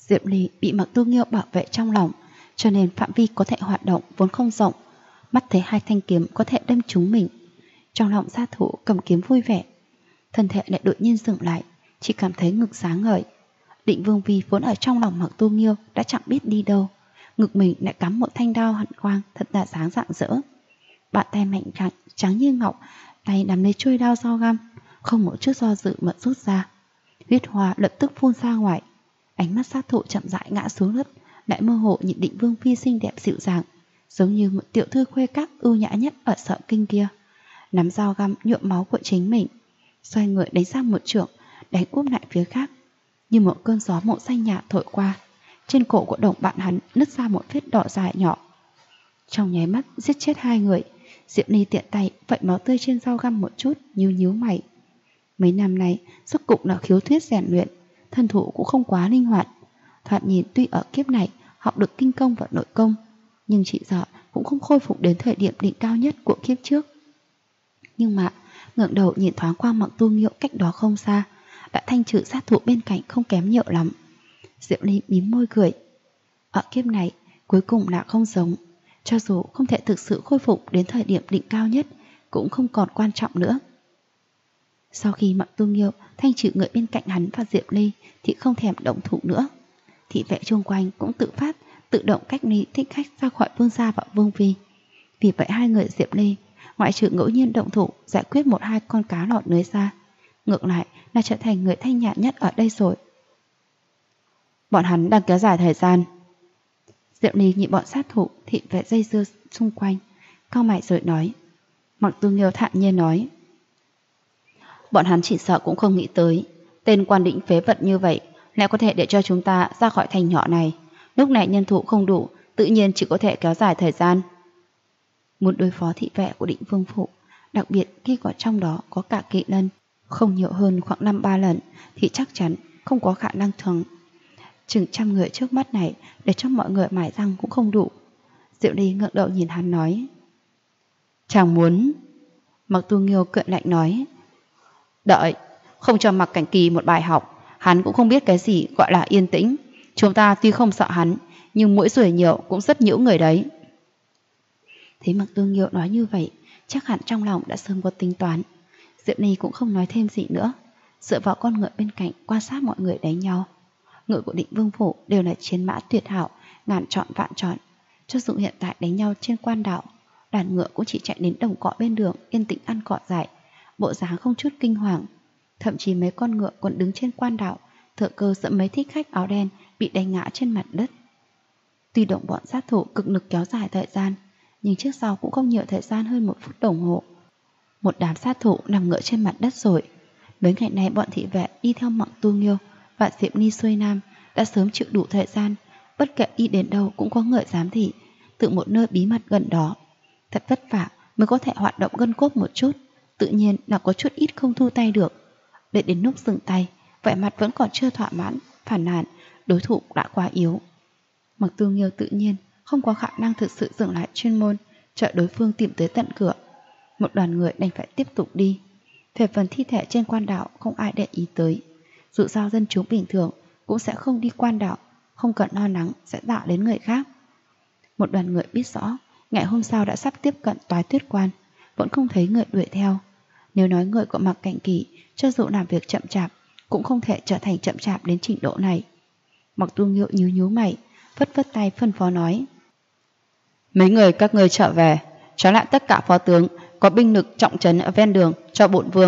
Diệp Ly bị Mặc Tu Nghiêu bảo vệ trong lòng, cho nên phạm vi có thể hoạt động vốn không rộng. Mắt thấy hai thanh kiếm có thể đâm trúng mình, trong lòng sát thủ cầm kiếm vui vẻ, thân thể lại đột nhiên dừng lại, chỉ cảm thấy ngực sáng ngời. Định Vương Phi vốn ở trong lòng Mặc Tu Nghiêu đã chẳng biết đi đâu, ngực mình lại cắm một thanh đao hàn quang thật là sáng rạng rỡ. Bàn tay mạnh trắng như ngọc, tay nắm lấy chuôi đao dao găm, không một chút do dự mà rút ra. Huyết hoa lập tức phun ra ngoài. Ánh mắt sát thủ chậm rãi ngã xuống đất, lại mơ hồ nhìn Định Vương Phi xinh đẹp dịu dàng, giống như một tiểu thư khuê các ưu nhã nhất ở Sở Kinh kia, nắm dao găm nhuộm máu của chính mình, xoay người đánh sang một trượng, đánh úp lại phía khác. Như một cơn gió màu xanh nhạt thổi qua, trên cổ của đồng bạn hắn nứt ra một vết đỏ dài nhỏ. Trong nháy mắt giết chết hai người, Diệp Ly tiện tay vẩy máu tươi trên dao găm một chút, nhíu mày. Mấy năm nay rốt cục là khiếu thuyết rèn luyện, thân thủ cũng không quá linh hoạt. Thoạt nhìn tuy ở kiếp này học được kinh công và nội công, nhưng chỉ sợ cũng không khôi phục đến thời điểm đỉnh cao nhất của kiếp trước. Nhưng mà ngẩng đầu nhìn thoáng qua Mặc Tu Nghiêu cách đó không xa, đã thanh trừ sát thủ bên cạnh không kém nhiều lắm. Diệp Ly mím môi cười. Ở kiếp này cuối cùng là không giống, cho dù không thể thực sự khôi phục đến thời điểm đỉnh cao nhất, cũng không còn quan trọng nữa. Sau khi Mặc Tu Nghiêu thanh trừ người bên cạnh hắn và Diệp Ly thì không thèm động thủ nữa. Thị vệ chung quanh cũng tự động cách ly thích khách ra khỏi Vương gia và Vương Phi. Vì vậy hai người Diệp Ly, ngoại trừ ngẫu nhiên động thủ giải quyết một hai con cá lọt lưới ra, ngược lại là trở thành người thanh nhàn nhất ở đây rồi. Bọn hắn đang kéo dài thời gian. Diệp Ly nhìn bọn sát thủ thị vệ dây dưa xung quanh, cau mày rồi nói. Mặc Tu Nghiêu thản nhiên nói, bọn hắn chỉ sợ cũng không nghĩ tới tên quan định phế vật như vậy lại có thể để cho chúng ta ra khỏi thành nhỏ này. Lúc này nhân thủ không đủ, tự nhiên chỉ có thể kéo dài thời gian. Muốn đối phó thị vệ của Định Vương Phủ, đặc biệt khi có trong đó có cả Kỵ Lân, không nhiều hơn khoảng 5-3 lần, thì chắc chắn không có khả năng thắng. Chừng 100 người trước mắt này để cho mọi người mài răng cũng không đủ. Diệu Ly ngẩng đầu nhìn hắn nói, chàng muốn. Mặc Tu Nghiêu cười lạnh nói, đợi, không cho Mặc Cảnh Kỳ một bài học, hắn cũng không biết cái gì gọi là yên tĩnh. Chúng ta tuy không sợ hắn, nhưng mũi ruồi nhiều cũng rất nhiễu người đấy. Thấy Mặc Tu Nghiêu nói như vậy, chắc hẳn trong lòng đã sớm có tính toán. Diệp Ly cũng không nói thêm gì nữa, dựa vào con ngựa bên cạnh quan sát mọi người đánh nhau. Ngựa của Định Vương Phủ đều là chiến mã tuyệt hảo, ngàn chọn vạn chọn. Cho dù hiện tại đánh nhau trên quan đạo, đàn ngựa cũng chỉ chạy đến đồng cỏ bên đường yên tĩnh ăn cỏ dại, bộ dáng không chút kinh hoàng. Thậm chí mấy con ngựa còn đứng trên quan đạo, thợ cơ dẫn mấy thích khách áo đen bị đánh ngã trên mặt đất. Tuy động bọn sát thủ cực lực kéo dài thời gian, nhưng trước sau cũng không nhiều thời gian hơn 1 phút đồng hồ. Một đám sát thủ nằm ngựa trên mặt đất rồi. Mấy ngày nay bọn thị vệ đi theo Mặc Tu Nghiêu và Diệp Ly xuôi nam đã sớm chịu đủ thời gian, bất kể đi đến đâu cũng có người giám thị, từ một nơi bí mật gần đó. Thật vất vả mới có thể hoạt động gân cốt một chút, tự nhiên là có chút ít không thu tay được. Để đến lúc dừng tay, vẻ mặt vẫn còn chưa thỏa mãn, phản nàn đối thủ đã quá yếu. Mặc Tu Nghiêu tự nhiên không có khả năng thực sự dừng lại chuyên môn, chờ đối phương tìm tới tận cửa. Một đoàn người đành phải tiếp tục đi. Về phần thi thể trên quan đạo không ai để ý tới. Dù sao dân chúng bình thường cũng sẽ không đi quan đạo, không cần lo lắng sẽ đả đến người khác. Một đoàn người biết rõ ngày hôm sau đã sắp tiếp cận Toái Tuyết Quan, vẫn không thấy người đuổi theo. Nếu nói người của Mặc Cảnh Kỳ cho dù làm việc chậm chạp cũng không thể trở thành chậm chạp đến trình độ này. Mặc Tu Nghiêu nhíu mày, phất tay phân phó nói, mấy người các ngươi trở về, trói lại tất cả phó tướng có binh lực trọng trấn ở ven đường cho bổn vương.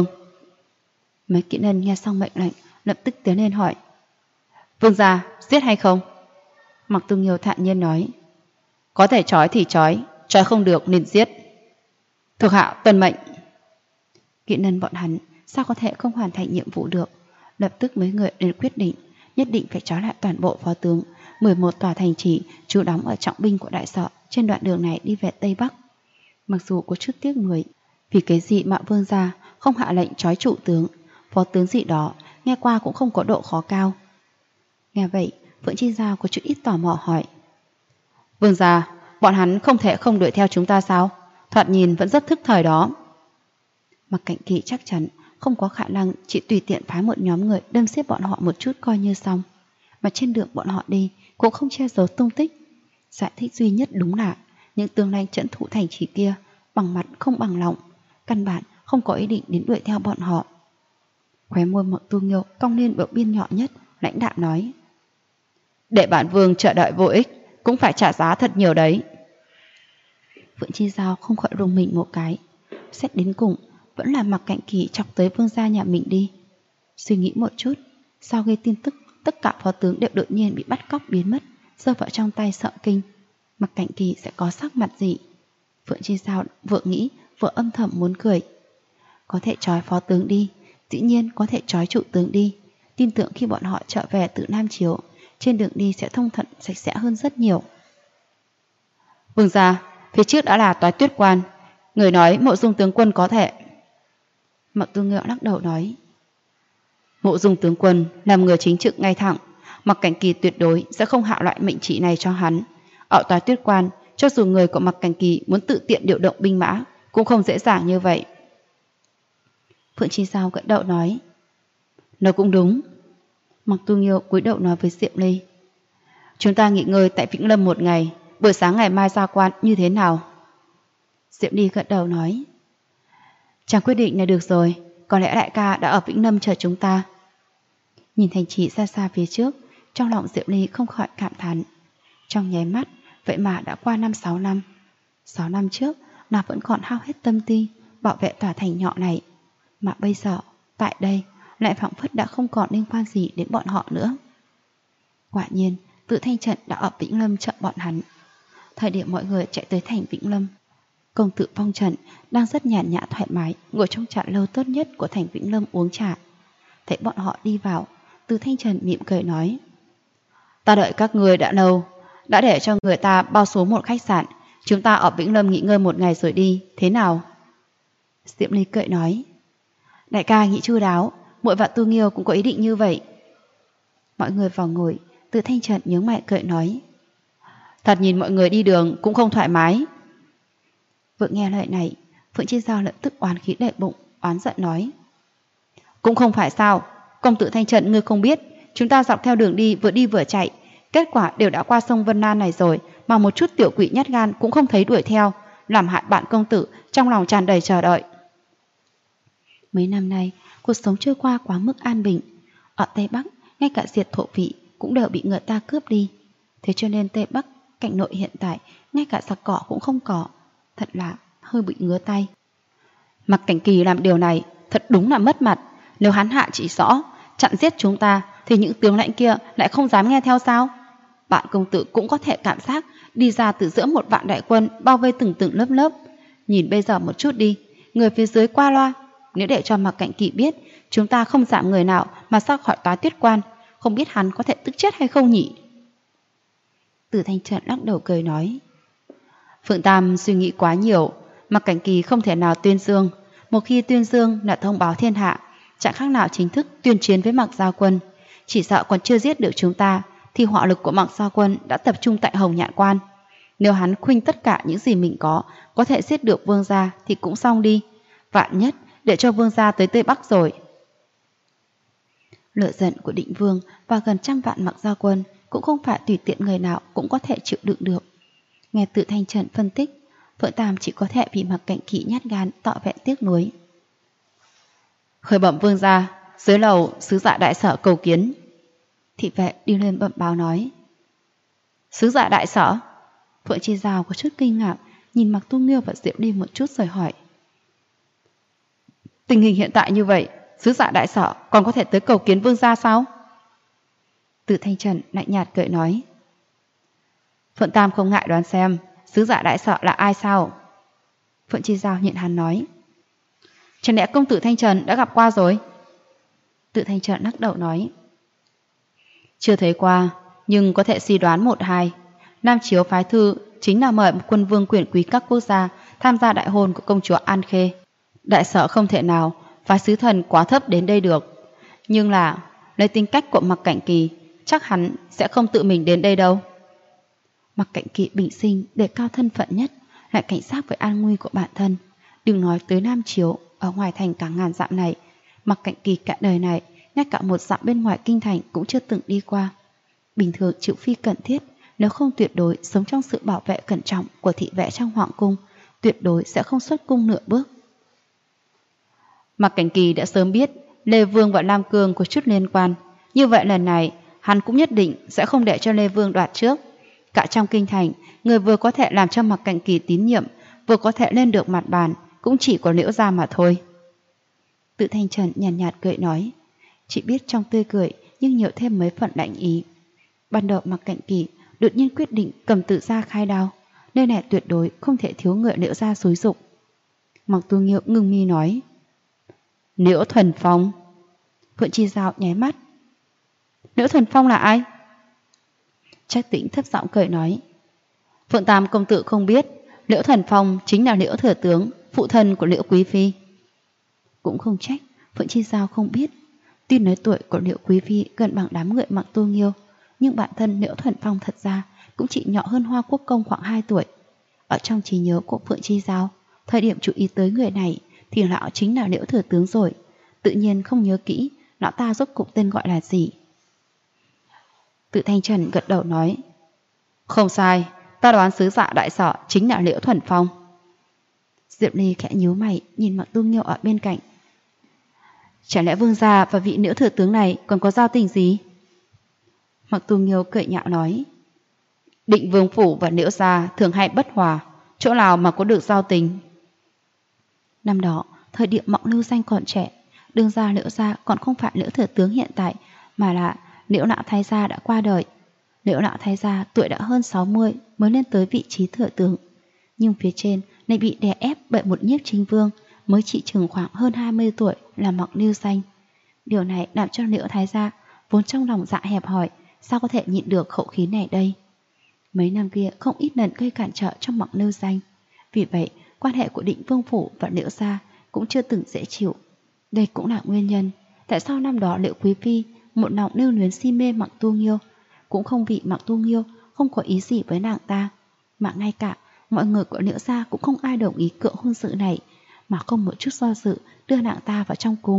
Mấy kỵ nhân nghe xong mệnh lệnh lập tức tiến lên hỏi, vương gia giết hay không? Mặc Tu Nghiêu thản nhiên nói, có thể trói thì trói không được nên giết. Thuộc hạ tuân mệnh. Kỵ nhân bọn hắn sao có thể không hoàn thành nhiệm vụ được. Lập tức mấy người đến quyết định nhất định phải trói lại toàn bộ phó tướng 11 tòa thành trì trú đóng ở trọng binh của đại sở trên đoạn đường này đi về Tây Bắc. Mặc dù có chút tiếc nuối, vì cái gì mà vương gia không hạ lệnh trói trụ tướng, phó tướng gì đó nghe qua cũng không có độ khó cao. Nghe vậy, Phượng Chi Giao có chút ít tò mò hỏi, vương gia, bọn hắn không thể không đuổi theo chúng ta sao? Thoạt nhìn vẫn rất thức thời đó. Mặc Cảnh Kỳ chắc chắn không có khả năng chỉ tùy tiện phái một nhóm người đâm xếp bọn họ một chút coi như xong. mà trên đường bọn họ đi cũng không che giấu tung tích. Giải thích duy nhất đúng là những tướng lãnh trấn thủ thành trì kia bằng mặt không bằng lòng, căn bản không có ý định đến đuổi theo bọn họ. Khóe môi Mạc Tu Nghiêu cong lên độ biên nhỏ nhất, lãnh đạm nói: để bản vương chờ đợi vô ích, cũng phải trả giá thật nhiều đấy. Phượng Chi Giao không khỏi rùng mình một cái. Xét đến cùng vẫn là Mạc Cảnh Kỳ chọc tới vương gia nhà mình đi. Suy nghĩ một chút, sau khi tin tức tất cả phó tướng đều đột nhiên bị bắt cóc biến mất, rơi vào trong tay Sợ Kinh, Mạc Cảnh Kỳ sẽ có sắc mặt gì? Phượng Chi Giao vừa nghĩ vừa âm thầm muốn cười. Có thể trói phó tướng đi, dĩ nhiên có thể trói trụ tướng đi. Tin tưởng khi bọn họ trở về từ Nam Chiếu, trên đường đi sẽ thông thuận sạch sẽ hơn rất nhiều. Vương gia, phía trước đã là Toái Tuyết Quan, người nói Mộ Dung tướng quân có thể. Mạc Tu Nghiêu lắc đầu nói: Mộ Dung tướng quân làm người chính trực ngay thẳng, Mạc Cảnh Kỳ tuyệt đối sẽ không hạ loại mệnh trị này cho hắn. Ở Toái Tuyết Quan, cho dù người của Mạc Cảnh Kỳ muốn tự tiện điều động binh mã cũng không dễ dàng như vậy. Phượng Chi Giao gật đầu nói: Nó cũng đúng. Mạc Tu Nghiêu cúi đầu nói với Diệm Ly: chúng ta nghỉ ngơi tại Vĩnh Lâm một ngày, buổi sáng ngày mai ra quan như thế nào? Diệm Ly gật đầu nói: chàng quyết định là được rồi, có lẽ đại ca đã ở Vĩnh Lâm chờ chúng ta. Nhìn thành trì xa xa phía trước, trong lòng Diệm Ly không khỏi cảm thán. Trong nháy mắt, vậy mà đã qua 5-6 năm. 6 năm trước, nàng vẫn còn hao hết tâm tư bảo vệ tòa thành nhỏ này, mà bây giờ, tại đây, lại phảng phất đã không còn liên quan gì đến bọn họ nữa. Quả nhiên, Tự Thanh Trận đã ở Vĩnh Lâm chờ bọn hắn. Thời điểm mọi người chạy tới thành Vĩnh Lâm, công tử Phong Trần đang rất nhàn nhã thoải mái ngồi trong trà lâu tốt nhất của thành Vĩnh Lâm uống trà. Thấy bọn họ đi vào, Từ Thanh Trần mỉm cười nói: ta đợi các người đã lâu, đã để cho người ta bao số một khách sạn, chúng ta ở Vĩnh Lâm nghỉ ngơi một ngày rồi đi, thế nào? Diệm Ly cười nói: đại ca nghĩ chu đáo, muội và Tu Nghiêu cũng có ý định như vậy. Mọi người vào ngồi, Từ Thanh Trần nhướng mày cười nói: thật nhìn mọi người đi đường cũng không thoải mái. Vừa nghe lời này, Phượng Chi Giao lập tức oán khí đầy bụng, oán giận nói: cũng không phải sao, công tử Thanh Trần ngươi không biết, chúng ta dọc theo đường đi vừa chạy, kết quả đều đã qua sông Vân Nam này rồi, mà một chút tiểu quỷ nhát gan cũng không thấy đuổi theo, làm hại bạn công tử trong lòng tràn đầy chờ đợi. Mấy năm nay, cuộc sống trôi qua quá mức an bình. Ở Tây Bắc, ngay cả diệt thổ vị cũng đều bị người ta cướp đi. Thế cho nên Tây Bắc, cảnh nội hiện tại, ngay cả giặc cỏ cũng không có. Thật là hơi bị ngứa tay. Mạc Cảnh Kỳ làm điều này thật đúng là mất mặt. Nếu hắn hạ chỉ rõ, chặn giết chúng ta, thì những tướng lãnh kia lại không dám nghe theo sao? Bạn công tử cũng có thể cảm giác đi ra từ giữa một vạn đại quân bao vây từng lớp lớp. Nhìn bây giờ một chút đi, người phía dưới qua loa. Nếu để cho Mạc Cảnh Kỳ biết chúng ta không giảm người nào mà ra khỏi Toái Tuyết Quan, không biết hắn có thể tức chết hay không nhỉ? Từ Thanh Trận lắc đầu cười nói: Phượng Tam suy nghĩ quá nhiều, Mạc Cảnh Kỳ không thể nào tuyên dương. Một khi tuyên dương là thông báo thiên hạ, chẳng khác nào chính thức tuyên chiến với Mạc Gia Quân. Chỉ sợ còn chưa giết được chúng ta, thì hỏa lực của Mạc Gia Quân đã tập trung tại Hồng Nhạn Quan. Nếu hắn khuynh tất cả những gì mình có thể giết được vương gia thì cũng xong đi. Vạn nhất để cho vương gia tới Tây Bắc rồi. Lửa giận của Định Vương và gần 100 vạn Mạc Gia Quân cũng không phải tùy tiện người nào cũng có thể chịu đựng được. Nghe Từ Thanh Trận phân tích, Phượng Tam chỉ có thể vì Mạc Cảnh Kỳ nhát gan tỏ vẻ tiếc nuối. Khởi bẩm vương gia, dưới lầu sứ giả đại sở cầu kiến. Thị vệ đi lên bẩm báo nói. Sứ giả đại sở? Phượng Chi Giao có chút kinh ngạc, nhìn Mạc Tu Nghiêu và Diệm Ly một chút rồi hỏi. Tình hình hiện tại như vậy, sứ giả đại sở còn có thể tới cầu kiến vương gia sao? Từ Thanh Trần lạnh nhạt cười nói. Phượng Tam không ngại đoán xem sứ giả đại sở là ai sao? Phượng Chi Giao nhận hắn nói. Chẳng lẽ công tử Thanh Trần đã gặp qua rồi? Từ Thanh Trần lắc đầu nói. Chưa thấy qua, nhưng có thể suy đoán 1-2. Nam Chiếu phái thư chính là mời quân vương quyền quý các quốc gia tham gia đại hôn của công chúa An Khê. Đại sở không thể nào phái sứ thần quá thấp đến đây được. Nhưng là lấy tính cách của Mạc Cảnh Kỳ, chắc hắn sẽ không tự mình đến đây đâu. Mạc Cảnh Kỳ bình sinh đề cao thân phận nhất, lại cảnh giác với an nguy của bản thân. Đừng nói tới Nam Chiếu, ở ngoài thành cả ngàn dặm này, Mạc Cảnh Kỳ cả đời này ngay cả một dặm bên ngoài kinh thành cũng chưa từng đi qua. Bình thường chịu phi cần thiết, nếu không tuyệt đối sống trong sự bảo vệ cẩn trọng của thị vệ trong hoàng cung, tuyệt đối sẽ không xuất cung nửa bước. Mạc Cảnh Kỳ đã sớm biết Lê Vương và Lam Cương có chút liên quan, như vậy lần này hắn cũng nhất định sẽ không để cho Lê Vương đoạt trước. Cả trong kinh thành, người vừa có thể làm cho Mạc Cảnh Kỳ tín nhiệm, vừa có thể lên được mặt bàn, cũng chỉ có Liễu gia mà thôi. Tự Thanh Trần nhàn nhạt cười nói, chỉ biết trong tươi cười nhưng nhiều thêm mấy phần lạnh ý. Ban đầu Mạc Cảnh Kỳ đột nhiên quyết định cầm Tự gia khai đao, nơi này tuyệt đối không thể thiếu người Liễu gia xúi giục. Mạc Tu Nghiêu ngưng mi nói, Liễu Thuần Phong. Phượng Chi Giao nháy mắt, Liễu Thuần Phong là ai? Trác Tĩnh thấp giọng cười nói, Phượng Tam công tử không biết, Liễu Thuần Phong chính là Liễu thừa tướng, phụ thân của Liễu Quý Phi. Cũng không trách Phượng Chi Giao không biết. Tuy nói tuổi của Liễu Quý Phi gần bằng đám người Mạc Tu Nghiêu, nhưng bản thân Liễu Thuần Phong thật ra cũng chỉ nhỏ hơn Hoa Quốc Công khoảng 2 tuổi. Ở trong trí nhớ của Phượng Chi Giao, thời điểm chú ý tới người này thì lão chính là Liễu thừa tướng rồi, tự nhiên không nhớ kỹ lão ta rốt cuộc tên gọi là gì. Tự Thanh Trần gật đầu nói, không sai, ta đoán sứ giả đại sở chính là Liễu Thuần Phong. Diệp Ly khẽ nhíu mày nhìn Mạc Tu Nghiêu ở bên cạnh. Chả lẽ vương gia và vị Liễu thừa tướng này còn có giao tình gì? Mạc Tu Nghiêu cười nhạo nói, Định Vương phủ và Liễu gia thường hay bất hòa, chỗ nào mà có được giao tình. Năm đó, thời điểm Mộng Lưu Danh còn trẻ, đương gia Liễu gia còn không phải Liễu thừa tướng hiện tại, mà là Liễu Nạo Thái gia đã qua đời. Liễu Nạo Thái gia tuổi đã hơn 60 mới lên tới vị trí thừa tướng, nhưng phía trên lại bị đè ép bởi một nhiếp chính vương mới chỉ chừng khoảng hơn 20 tuổi là Mộng Lưu Danh. Điều này làm cho Liễu Thái gia vốn trong lòng dạ hẹp hòi, sao có thể nhịn được khẩu khí này đây. Mấy năm kia không ít lần gây cản trở trong Mộng Lưu Danh, vì vậy quan hệ của Định Vương phủ và Liễu gia cũng chưa từng dễ chịu. Đây cũng là nguyên nhân tại sao năm đó Liễu Quý Phi một lòng lưu luyến si mê Mạc Tu Nghiêu, cũng không vì Mạc Tu Nghiêu không có ý gì với nàng ta, mà ngay cả mọi người của Liễu gia cũng không ai đồng ý cựa hôn sự này, mà không một chút do dự đưa nàng ta vào trong cung.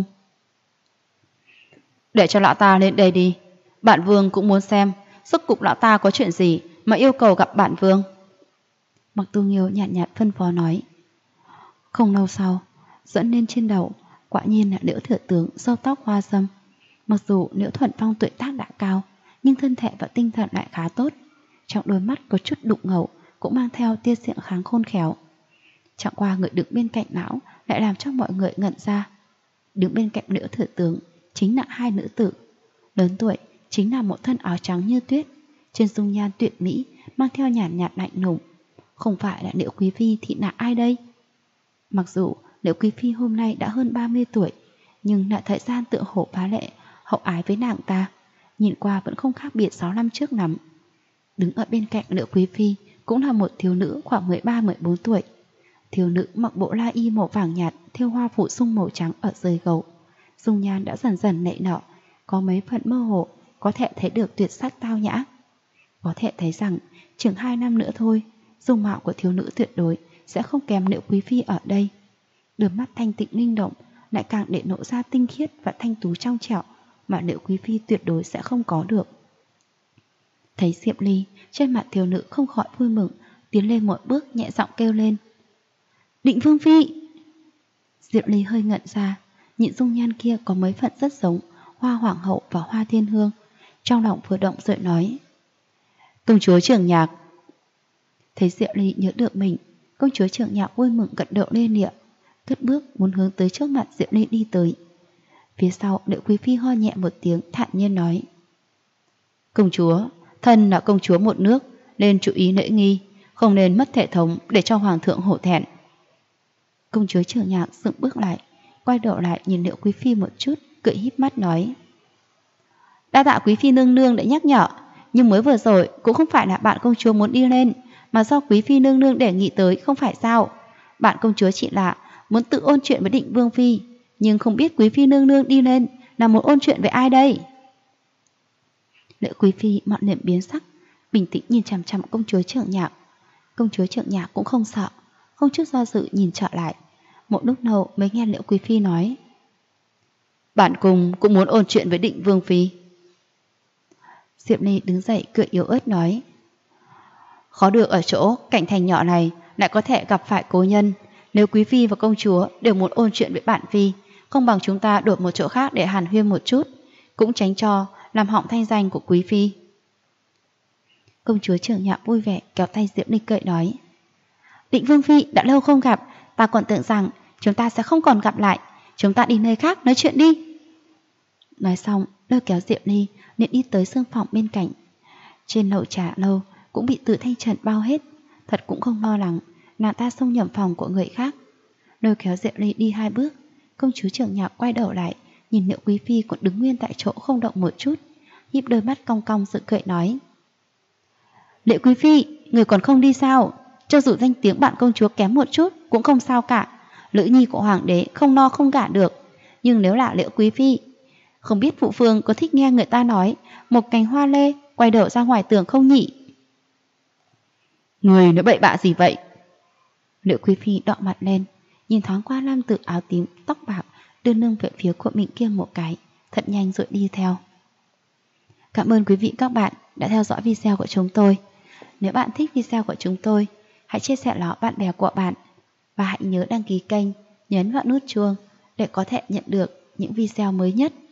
Để cho lão ta lên đây đi, bản vương cũng muốn xem rốt cục lão ta có chuyện gì mà yêu cầu gặp bản vương. Mạc Tu Nghiêu nhạt nhạt phân phó nói. Không lâu sau, dẫn lên trên đầu quả nhiên là Liễu thừa tướng râu tóc hoa râm. Mặc dù Liễu Thuần Phong tuổi tác đã cao, nhưng thân thể và tinh thần lại khá tốt. Trong đôi mắt có chút đục ngầu, cũng mang theo tia diện kháng khôn khéo. Chẳng qua người đứng bên cạnh lão lại làm cho mọi người ngẩn ra. Đứng bên cạnh Liễu thừa tướng chính là hai nữ tử. Lớn tuổi chính là một thân áo trắng như tuyết, trên dung nhan tuyệt mỹ mang theo nhàn nhạt lạnh lùng. Không phải là Liễu Quý Phi thì là ai đây? Mặc dù Liễu Quý Phi hôm nay đã hơn 30 tuổi, nhưng lại thời gian tựa hồ phá lệ hậu ái với nàng ta, nhìn qua vẫn không khác biệt 6 năm trước lắm. Đứng ở bên cạnh Liễu Quý Phi cũng là một thiếu nữ khoảng 13-14 tuổi. Thiếu nữ mặc bộ la y màu vàng nhạt thêu hoa phủ sung màu trắng ở dưới gấu, dung nhan đã dần dần nệ nọ, có mấy phần mơ hồ, có thể thấy được tuyệt sắc tao nhã. Có thể thấy rằng chừng 2 năm nữa thôi, dung mạo của thiếu nữ tuyệt đối sẽ không kém Liễu Quý Phi ở đây. Đôi mắt thanh tịnh linh động lại càng để lộ ra tinh khiết và thanh tú trong trẻo mà Liễu Quý Phi tuyệt đối sẽ không có được. Thấy Diệp Ly, trên mặt thiếu nữ không khỏi vui mừng, tiến lên một bước nhẹ giọng kêu lên. Định Vương Phi! Diệp Ly hơi ngẩn ra, nhìn dung nhan kia có mấy phần rất giống Hoa Hoàng hậu và Hoa Thiên Hương, trong lòng vừa động rồi nói. Công chúa Trường Nhạc! Thấy Diệp Ly nhớ được mình, công chúa Trường Nhạc vui mừng gật đầu lên địa, cất bước muốn hướng tới trước mặt Diệp Ly đi tới. Phía sau Liễu Quý Phi ho nhẹ một tiếng thản nhiên nói. Công chúa, thân là công chúa một nước, nên chú ý lễ nghi, không nên mất thể thống để cho hoàng thượng hổ thẹn. Công chúa Trường Nhạc dựng bước lại, quay đầu lại nhìn Liễu Quý Phi một chút, cười híp mắt nói. Đa tạ Quý Phi nương nương đã nhắc nhở, nhưng mới vừa rồi cũng không phải là bạn công chúa muốn đi lên, mà do Quý Phi nương nương đề nghị tới, không phải sao? Bạn công chúa chỉ là muốn tự ôn chuyện với Định Vương Phi, nhưng không biết Quý Phi nương nương đi lên là muốn ôn chuyện với ai đây? Liễu Quý Phi mọn liệm biến sắc, bình tĩnh nhìn chằm chằm công chúa Trường Nhạc. Công chúa Trường Nhạc cũng không sợ, không chút do dự nhìn trở lại. Một lúc lâu mới nghe Liễu Quý Phi nói. Bản cung cũng muốn ôn chuyện với Định Vương Phi. Diệp Ly đứng dậy cười yếu ớt nói. Khó được ở chỗ cảnh thành nhỏ này lại có thể gặp phải cố nhân. Nếu quý phi và công chúa đều muốn ôn chuyện với bản phi, không bằng chúng ta đổi một chỗ khác để hàn huyên một chút, cũng tránh cho làm hỏng thanh danh của quý phi. Công chúa Trường Nhạc vui vẻ kéo tay Diệp Ly cười nói. Định vương phi đã lâu không gặp, ta còn tưởng rằng chúng ta sẽ không còn gặp lại. Chúng ta đi nơi khác nói chuyện đi. Nói xong lôi kéo Diệp Ly liền đi tới sương phòng bên cạnh. Trên lầu trà lâu cũng bị Từ Thanh Trần bao hết, thật cũng không lo lắng nàng ta xông nhầm phòng của người khác. Lôi kéo Diệp Ly đi 2 bước, công chúa Trường Nhạc quay đầu lại, nhìn Liễu quý phi còn đứng nguyên tại chỗ không động một chút, híp đôi mắt cong cong sự cười nói. Liễu quý phi, người còn không đi sao? Cho dù danh tiếng bạn công chúa kém một chút cũng không sao cả. Nữ nhi của hoàng đế không no không gả được. Nhưng nếu là Liễu quý phi, không biết phụ vương có thích nghe người ta nói một cành hoa lê quay đầu ra ngoài tường không nhỉ? Người nói bậy bạ gì vậy? Liễu quý phi đọ mặt lên, nhìn thoáng qua nam tử áo tím tóc bạc đưa lưng về phía của mình kia một cái, thật nhanh rồi đi theo. Cảm ơn quý vị các bạn đã theo dõi video của chúng tôi. Nếu bạn thích video của chúng tôi, hãy chia sẻ nó bạn bè của bạn và hãy nhớ đăng ký kênh, nhấn vào nút chuông để có thể nhận được những video mới nhất.